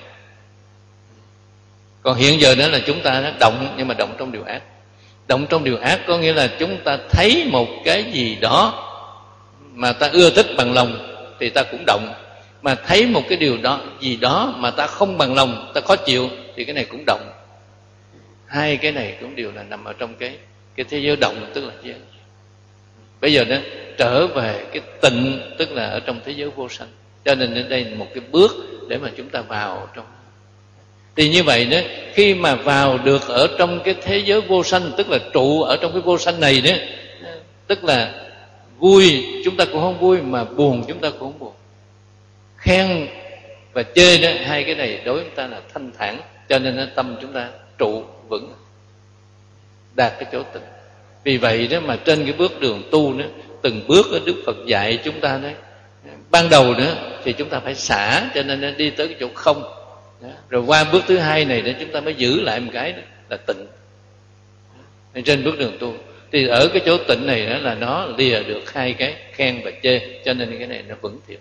Còn hiện giờ đó là chúng ta nó động, nhưng mà động trong điều ác. Động trong điều ác có nghĩa là chúng ta thấy một cái gì đó mà ta ưa thích bằng lòng thì ta cũng động, mà thấy một cái điều đó gì đó mà ta không bằng lòng, ta khó chịu thì cái này cũng động. Hai cái này cũng đều là nằm ở trong cái cái thế giới động, tức là giới. Bây giờ đó trở về cái tịnh, tức là ở trong thế giới vô sanh. Cho nên đến đây là một cái bước để mà chúng ta vào trong. Thì như vậy đó, khi mà vào được ở trong cái thế giới vô sanh, tức là trụ ở trong cái vô sanh này đó, tức là vui chúng ta cũng không vui, mà buồn chúng ta cũng không buồn. Khen và chê đó, hai cái này đối với chúng ta là thanh thản. Cho nên nó tâm chúng ta trụ vững, đạt cái chỗ tịnh. Vì vậy đó mà trên cái bước đường tu đó, từng bước ở Đức Phật dạy chúng ta đấy, ban đầu nữa thì chúng ta phải xả, cho nên nó đi tới cái chỗ không đó. Rồi qua bước thứ hai này để chúng ta mới giữ lại một cái đó, là tịnh. Trên bước đường tu thì ở cái chỗ tịnh này đó là nó lìa được hai cái khen và chê, cho nên cái này nó vững thiệt.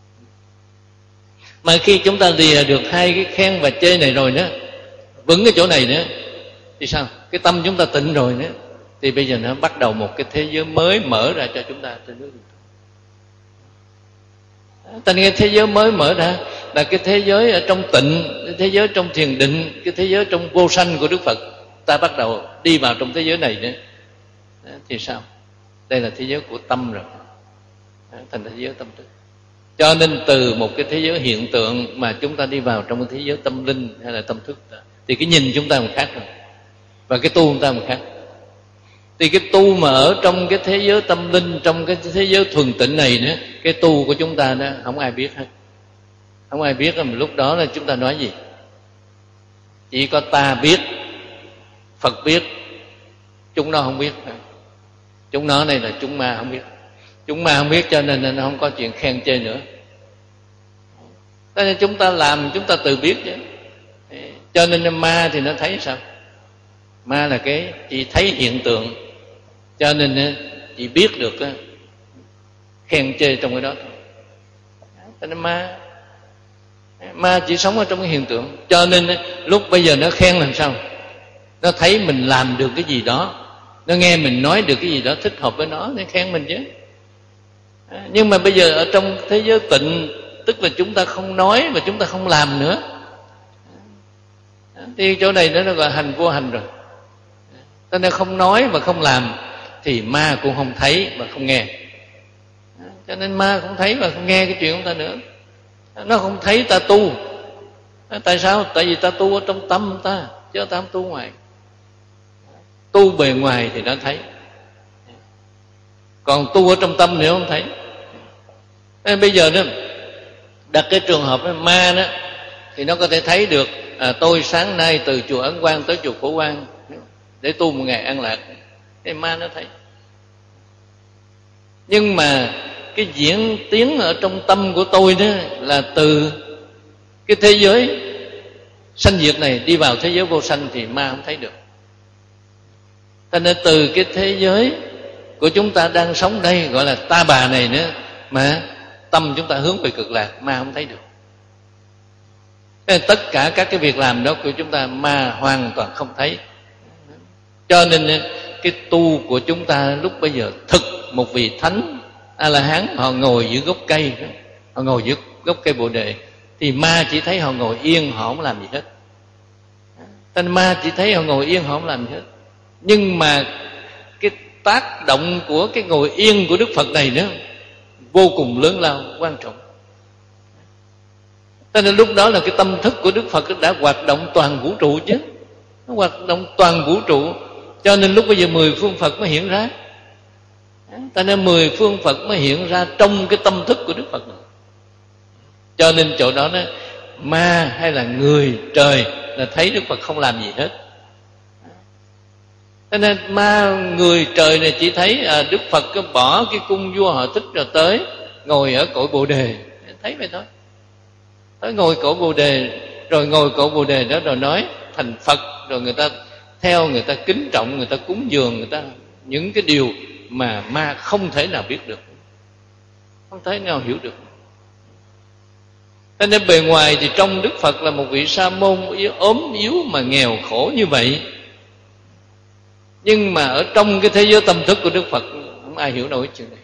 Mà khi chúng ta lìa được hai cái khen và chê này rồi nữa, vững cái chỗ này nữa, thì sao? Cái tâm chúng ta tịnh rồi nữa, thì bây giờ nó bắt đầu một cái thế giới mới mở ra cho chúng ta trên nước. Thành cái thế giới mới mở ra là cái thế giới ở trong tịnh, cái thế giới trong thiền định, cái thế giới trong vô sanh của Đức Phật. Ta bắt đầu đi vào trong thế giới này nữa. Thì sao? Đây là thế giới của tâm rồi, thành thế giới tâm thức. Cho nên từ một cái thế giới hiện tượng mà chúng ta đi vào trong cái thế giới tâm linh hay là tâm thức, thì cái nhìn chúng ta một khác rồi, và cái tu chúng ta một khác. Thì cái tu mà ở trong cái thế giới tâm linh, trong cái thế giới thuần tịnh này nữa, cái tu của chúng ta đó không ai biết hết. Không ai biết, mà lúc đó là chúng ta nói gì? Chỉ có ta biết, Phật biết, chúng nó không biết. Chúng nó này là chúng ma không biết. Chúng ma không biết cho nên nó không có chuyện khen chê nữa. Cho nên chúng ta làm, chúng ta tự biết chứ. Cho nên ma thì nó thấy sao? Ma là cái chỉ thấy hiện tượng, cho nên chỉ biết được khen chê trong cái đó thôi. Cho nên ma ma chỉ sống ở trong cái hiện tượng. Cho nên lúc bây giờ nó khen làm sao? Nó thấy mình làm được cái gì đó, nó nghe mình nói được cái gì đó thích hợp với nó, nó khen mình chứ. Nhưng mà bây giờ ở trong thế giới tịnh, tức là chúng ta không nói và chúng ta không làm nữa, thì chỗ này nó gọi hành vô hành rồi. Cho nên không nói và không làm thì ma cũng không thấy và không nghe. Cho nên ma không thấy và không nghe cái chuyện của ta nữa. Nó không thấy ta tu. Tại sao? Tại vì ta tu ở trong tâm ta, chứ ta không tu ngoài. Tu bề ngoài thì nó thấy, còn tu ở trong tâm thì nó không thấy. Nên bây giờ đó, đặt cái trường hợp đó, ma đó thì nó có thể thấy được à, tôi sáng nay từ chùa Ấn Quang tới chùa Phổ Quang để tu một ngày an lạc. Cái ma nó thấy. Nhưng mà cái diễn tiến ở trong tâm của tôi đó là từ cái thế giới sanh diệt này đi vào thế giới vô sanh thì ma không thấy được. Cho nên từ cái thế giới của chúng ta đang sống đây, gọi là ta bà này nữa, mà tâm chúng ta hướng về cực lạc, ma không thấy được. Nên tất cả các cái việc làm đó của chúng ta ma hoàn toàn không thấy. Cho nên cái tu của chúng ta lúc bây giờ thực một vị thánh A-la-hán, họ ngồi dưới gốc cây, họ ngồi dưới gốc cây Bồ Đề, thì ma chỉ thấy họ ngồi yên, họ không làm gì hết. Nên ma chỉ thấy họ ngồi yên, họ không làm gì hết. Nhưng mà cái tác động của cái ngồi yên của Đức Phật này nữa vô cùng lớn lao, quan trọng. Cho nên lúc đó là cái tâm thức của Đức Phật đã hoạt động toàn vũ trụ chứ. Nó hoạt động toàn vũ trụ. Cho nên lúc bây giờ mười phương Phật mới hiện ra. Cho nên mười phương Phật mới hiện ra trong cái tâm thức của Đức Phật này. Cho nên chỗ đó đó, ma hay là người trời là thấy Đức Phật không làm gì hết. Cho nên ma người trời này chỉ thấy à, Đức Phật có bỏ cái cung vua họ Thích rồi tới ngồi ở cội Bồ Đề, thấy vậy thôi. Tới ngồi cội Bồ Đề, rồi ngồi cội Bồ Đề đó rồi nói thành Phật, rồi người ta theo, người ta kính trọng, người ta cúng dường, người ta những cái điều mà ma không thể nào biết được, không thể nào hiểu được. Cho nên bề ngoài thì trong Đức Phật là một vị sa môn yếu, ốm yếu mà nghèo khổ như vậy, nhưng mà ở trong cái thế giới tâm thức của Đức Phật không ai hiểu nổi chuyện này.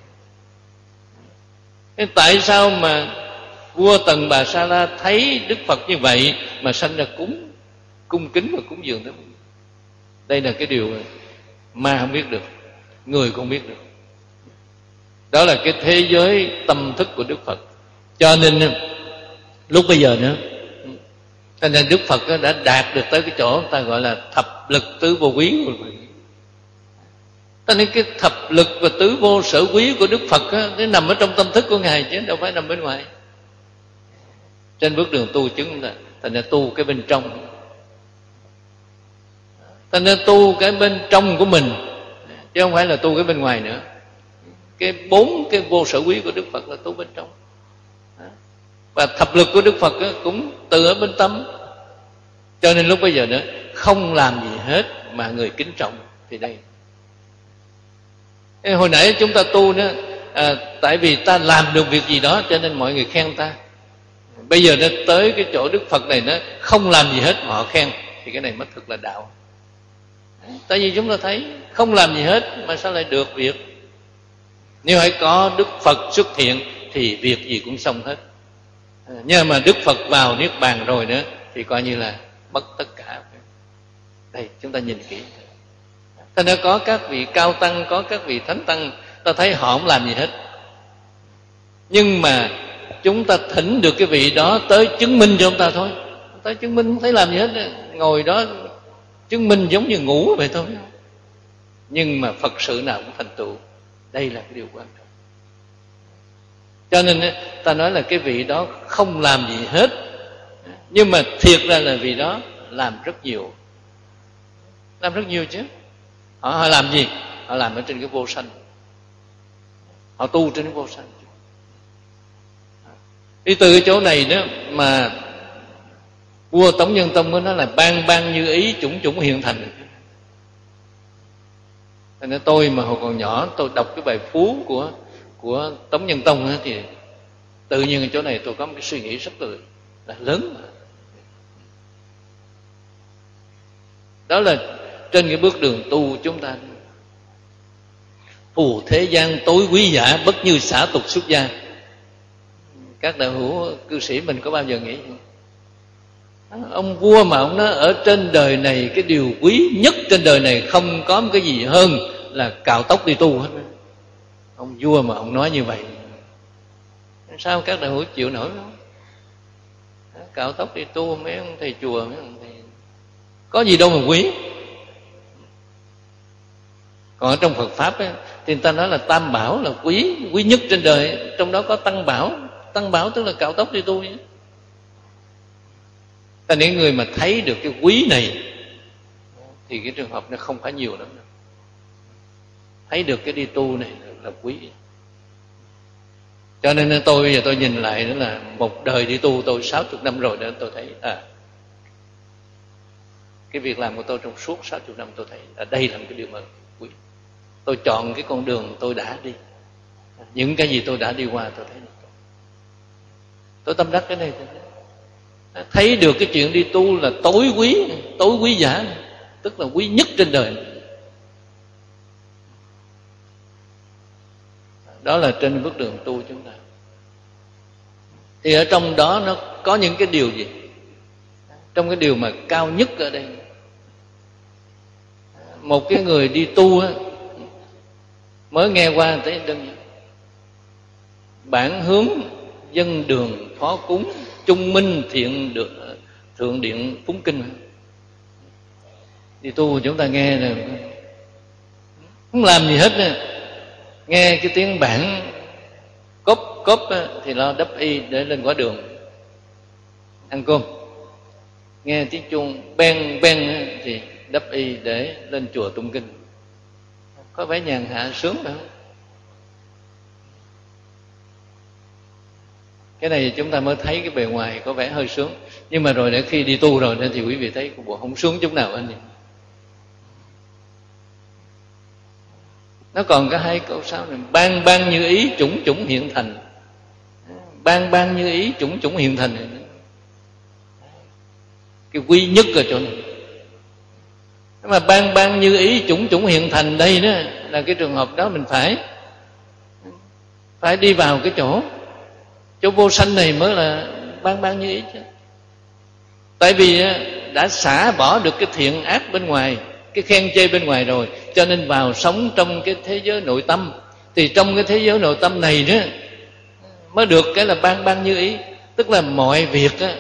Thế tại sao mà vua Tần Bà Sa La thấy Đức Phật như vậy mà sanh ra cúng cung kính và cúng dường đó? Đây là cái điều ma không biết được, người không biết được. Đó là cái thế giới tâm thức của Đức Phật. Cho nên lúc bây giờ nữa, cho nên Đức Phật đã đạt được tới cái chỗ người ta gọi là thập lực tứ vô quý. Cho nên cái thập lực và tứ vô sở quý của Đức Phật á, nó nằm ở trong tâm thức của Ngài chứ đâu phải nằm bên ngoài. Trên bước đường tu chứng là thành ra tu cái bên trong, thành ra tu cái bên trong của mình chứ không phải là tu cái bên ngoài nữa. Cái bốn cái vô sở quý của Đức Phật là tu bên trong, và thập lực của Đức Phật cũng từ ở bên tâm. Cho nên lúc bây giờ nữa không làm gì hết mà người kính trọng. Thì đây hồi nãy chúng ta tu nữa à, tại vì ta làm được việc gì đó cho nên mọi người khen ta. Bây giờ nó tới cái chỗ Đức Phật này nó không làm gì hết mà họ khen, thì cái này mới thực là đạo. Tại vì chúng ta thấy không làm gì hết mà sao lại được việc. Nếu hãy có Đức Phật xuất hiện thì việc gì cũng xong hết. Nhưng mà Đức Phật vào Niết Bàn rồi nữa thì coi như là mất tất cả. Đây chúng ta nhìn kỹ. Thế nên có các vị cao tăng, có các vị thánh tăng, ta thấy họ không làm gì hết, nhưng mà chúng ta thỉnh được cái vị đó tới chứng minh cho chúng ta thôi. Tới chứng minh không thấy làm gì hết, ngồi đó chứng minh giống như ngủ vậy thôi. Nhưng mà Phật sự nào cũng thành tựu. Đây là cái điều quan trọng. Cho nên ta nói là cái vị đó không làm gì hết, nhưng mà thiệt ra là vị đó làm rất nhiều. Làm rất nhiều chứ. Họ, họ làm gì? Họ làm ở trên cái vô sanh. Họ tu trên cái vô sanh. Đi từ cái chỗ này đó mà vua Tống Nhân Tông mới nói là ban ban như ý, chủng chủng hiện thành. Nên tôi mà hồi còn nhỏ tôi đọc cái bài Phú của của Tống Nhân Tông đó, thì tự nhiên ở chỗ này tôi có một cái suy nghĩ rất là, là lớn. Đó là trên cái bước đường tu chúng ta, phù thế gian tối quý giả, bất như xả tục xuất gia. Các đạo hữu cư sĩ mình có bao giờ nghĩ ông vua mà ông nói ở trên đời này cái điều quý nhất trên đời này không có một cái gì hơn là cạo tóc đi tu hết. Ông vua mà ông nói như vậy, sao các đạo hữu chịu nổi không? Cạo tóc đi tu, mấy ông thầy chùa, mấy ông thầy có gì đâu mà quý. Còn ở trong Phật Pháp ấy, thì người ta nói là tam bảo là quý, quý nhất trên đời. Trong đó có tăng bảo. Tăng bảo tức là cạo tóc đi tu. Ta những người mà thấy được cái quý này thì cái trường hợp nó không phải nhiều lắm đâu. Thấy được cái đi tu này là quý. Cho nên tôi bây giờ tôi nhìn lại nữa là một đời đi tu tôi sáu mươi năm rồi đó, tôi thấy à cái việc làm của tôi trong suốt sáu mươi năm tôi thấy à, đây là một cái điều mà quý. Tôi chọn cái con đường tôi đã đi, những cái gì tôi đã đi qua tôi thấy tôi tâm đắc cái này. Thấy được cái chuyện đi tu là tối quý, tối quý giả, tức là quý nhất trên đời. Đó là trên bước đường tu chúng ta. Thì ở trong đó nó có những cái điều gì? Trong cái điều mà cao nhất ở đây, một cái người đi tu á, mới nghe qua thấy đơn giản: bản hướng dân đường phó cúng, trung minh thiện được thượng điện phúng kinh. Đi tu chúng ta nghe rồi không làm gì hết nữa. Nghe cái tiếng bản cốp cốp thì lo đắp y để lên quả đường ăn cơm. Nghe tiếng chuông ben ben thì đắp y để lên chùa tụng kinh. có vẻ nhàn hạ sướng đâu. Cái này chúng ta mới thấy cái bề ngoài có vẻ hơi sướng, nhưng mà rồi để khi đi tu rồi nên thì quý vị thấy bộ không sướng chút nào anh em. Nó còn có hai câu sau này: ban ban như ý, chủng chủng hiện thành. Ban ban như ý, chủng chủng hiện thành này. Cái quý nhất ở chỗ này. Mà ban ban như ý, chủng chủng hiện thành đây đó là cái trường hợp đó mình phải phải đi vào cái chỗ chỗ vô sanh này mới là ban ban như ý chứ. Tại vì đã xả bỏ được cái thiện ác bên ngoài, cái khen chê bên ngoài rồi, cho nên vào sống trong cái thế giới nội tâm. Thì trong cái thế giới nội tâm này đó mới được cái là ban ban như ý. Tức là mọi việc đó,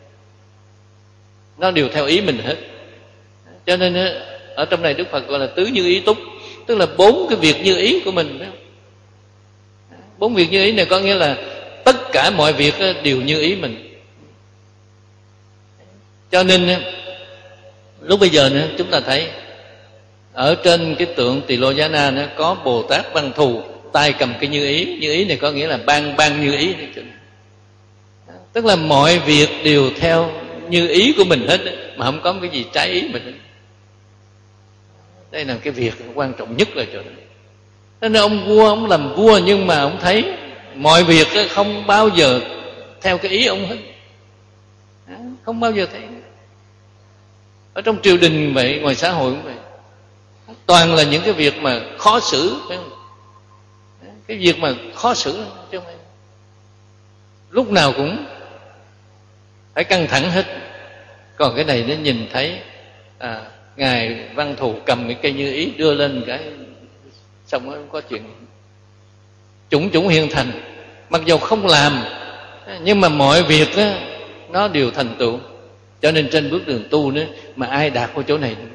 nó đều theo ý mình hết. Cho nên ở trong này Đức Phật gọi là tứ như ý túc. Tức là bốn cái việc như ý của mình đó. Bốn việc như ý này có nghĩa là tất cả mọi việc đều như ý mình. Cho nên lúc bây giờ nữa chúng ta thấy ở trên cái tượng Tỳ Lô Giá Na nó có Bồ Tát Văn Thù, tay cầm cái như ý. Như ý này có nghĩa là ban ban như ý. Tức là mọi việc đều theo như ý của mình hết, mà không có cái gì trái ý mình hết. Đây là cái việc quan trọng nhất là chỗ đó. Nên ông vua ông làm vua, nhưng mà ông thấy mọi việc không bao giờ theo cái ý ông hết, không bao giờ thấy. Ở trong triều đình vậy, ngoài xã hội cũng vậy, toàn là những cái việc mà khó xử, phải không? Cái việc mà khó xử chứ không phải lúc nào cũng phải căng thẳng hết. Còn cái này nó nhìn thấy à, ngài Văn Thù cầm cái cây như ý đưa lên cái xong rồi có chuyện chủng chủng hiện thành. Mặc dù không làm nhưng mà mọi việc đó, nó đều thành tựu. Cho nên trên bước đường tu nữa mà ai đạt vào chỗ này.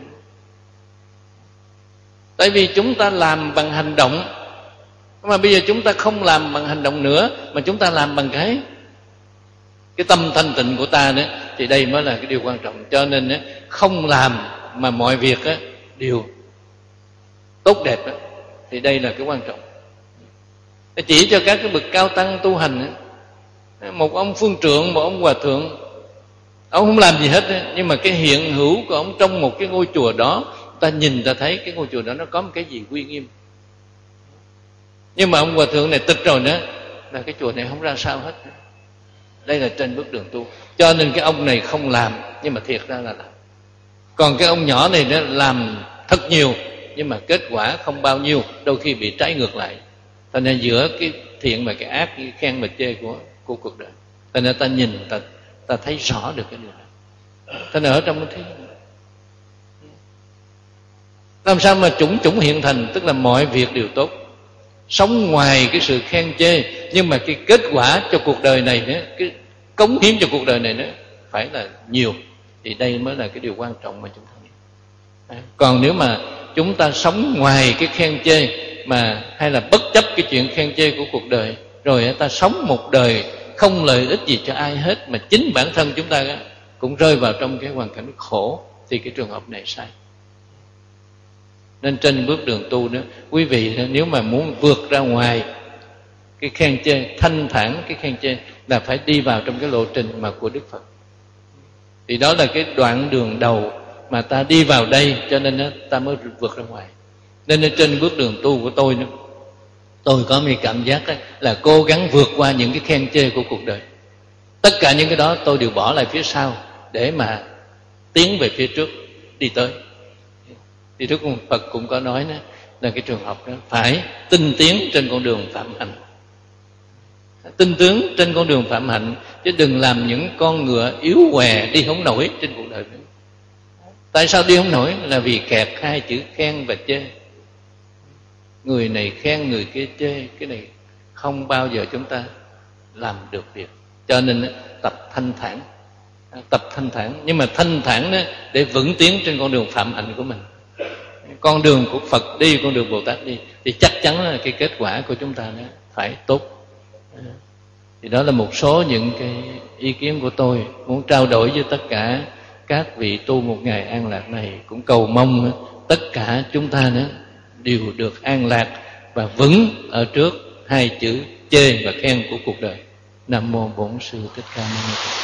Tại vì chúng ta làm bằng hành động, mà bây giờ chúng ta không làm bằng hành động nữa, mà chúng ta làm bằng cái cái tâm thanh tịnh của ta nữa, thì đây mới là cái điều quan trọng. Cho nên không làm mà mọi việc đều tốt đẹp, thì đây là cái quan trọng. Chỉ cho các cái bậc cao tăng tu hành, một ông phương trượng, một ông hòa thượng, ông không làm gì hết, nhưng mà cái hiện hữu của ông trong một cái ngôi chùa đó, ta nhìn ta thấy cái ngôi chùa đó nó có một cái gì uy nghiêm. Nhưng mà ông hòa thượng này tịch rồi nữa là cái chùa này không ra sao hết. Đây là trên bước đường tu. Cho nên cái ông này không làm, nhưng mà thiệt ra là làm. Còn cái ông nhỏ này nó làm thật nhiều, nhưng mà kết quả không bao nhiêu, đôi khi bị trái ngược lại. Thành ra giữa cái thiện và cái ác, cái khen và chê của, của cuộc đời, thành ra ta nhìn ta, ta thấy rõ được cái điều này. Thành ra ở trong cái thế làm sao mà chủng chủng hiện thành, tức là mọi việc đều tốt, sống ngoài cái sự khen chê, nhưng mà cái kết quả cho cuộc đời này nữa, cái cống hiến cho cuộc đời này nữa phải là nhiều. Thì đây mới là cái điều quan trọng mà chúng ta nghĩ. Còn nếu mà chúng ta sống ngoài cái khen chê, mà hay là bất chấp cái chuyện khen chê của cuộc đời, rồi ta sống một đời không lợi ích gì cho ai hết, mà chính bản thân chúng ta cũng rơi vào trong cái hoàn cảnh khổ, thì cái trường hợp này sai. Nên trên bước đường tu đó, quý vị nếu mà muốn vượt ra ngoài cái khen chê, thanh thản cái khen chê, là phải đi vào trong cái lộ trình mà của Đức Phật. Thì đó là cái đoạn đường đầu mà ta đi vào đây, cho nên ta mới vượt ra ngoài. Nên trên bước đường tu của tôi nữa, tôi có một cảm giác là cố gắng vượt qua những cái khen chê của cuộc đời. Tất cả những cái đó tôi đều bỏ lại phía sau để mà tiến về phía trước, đi tới. Thì Đức Phật cũng có nói đó, là cái trường hợp đó phải tinh tiến trên con đường phạm hạnh. Tinh tiến trên con đường phạm hạnh, chứ đừng làm những con ngựa yếu què đi không nổi trên cuộc đời nữa. Tại sao đi không nổi? Là vì kẹt hai chữ khen và chê. Người này khen, người kia chê. Cái này không bao giờ chúng ta làm được việc. Cho nên tập thanh thản, tập thanh thản. Nhưng mà thanh thản đó để vững tiến trên con đường phạm hạnh của mình. Con đường của Phật đi, con đường Bồ Tát đi, thì chắc chắn là cái kết quả của chúng ta đó phải tốt. Thì đó là một số những cái ý kiến của tôi muốn trao đổi với tất cả các vị tu một ngày an lạc này. Cũng cầu mong tất cả chúng ta nữa đều được an lạc và vững ở trước hai chữ chê và khen của cuộc đời. Nam mô Bổn Sư Thích Ca Mâu Ni Phật.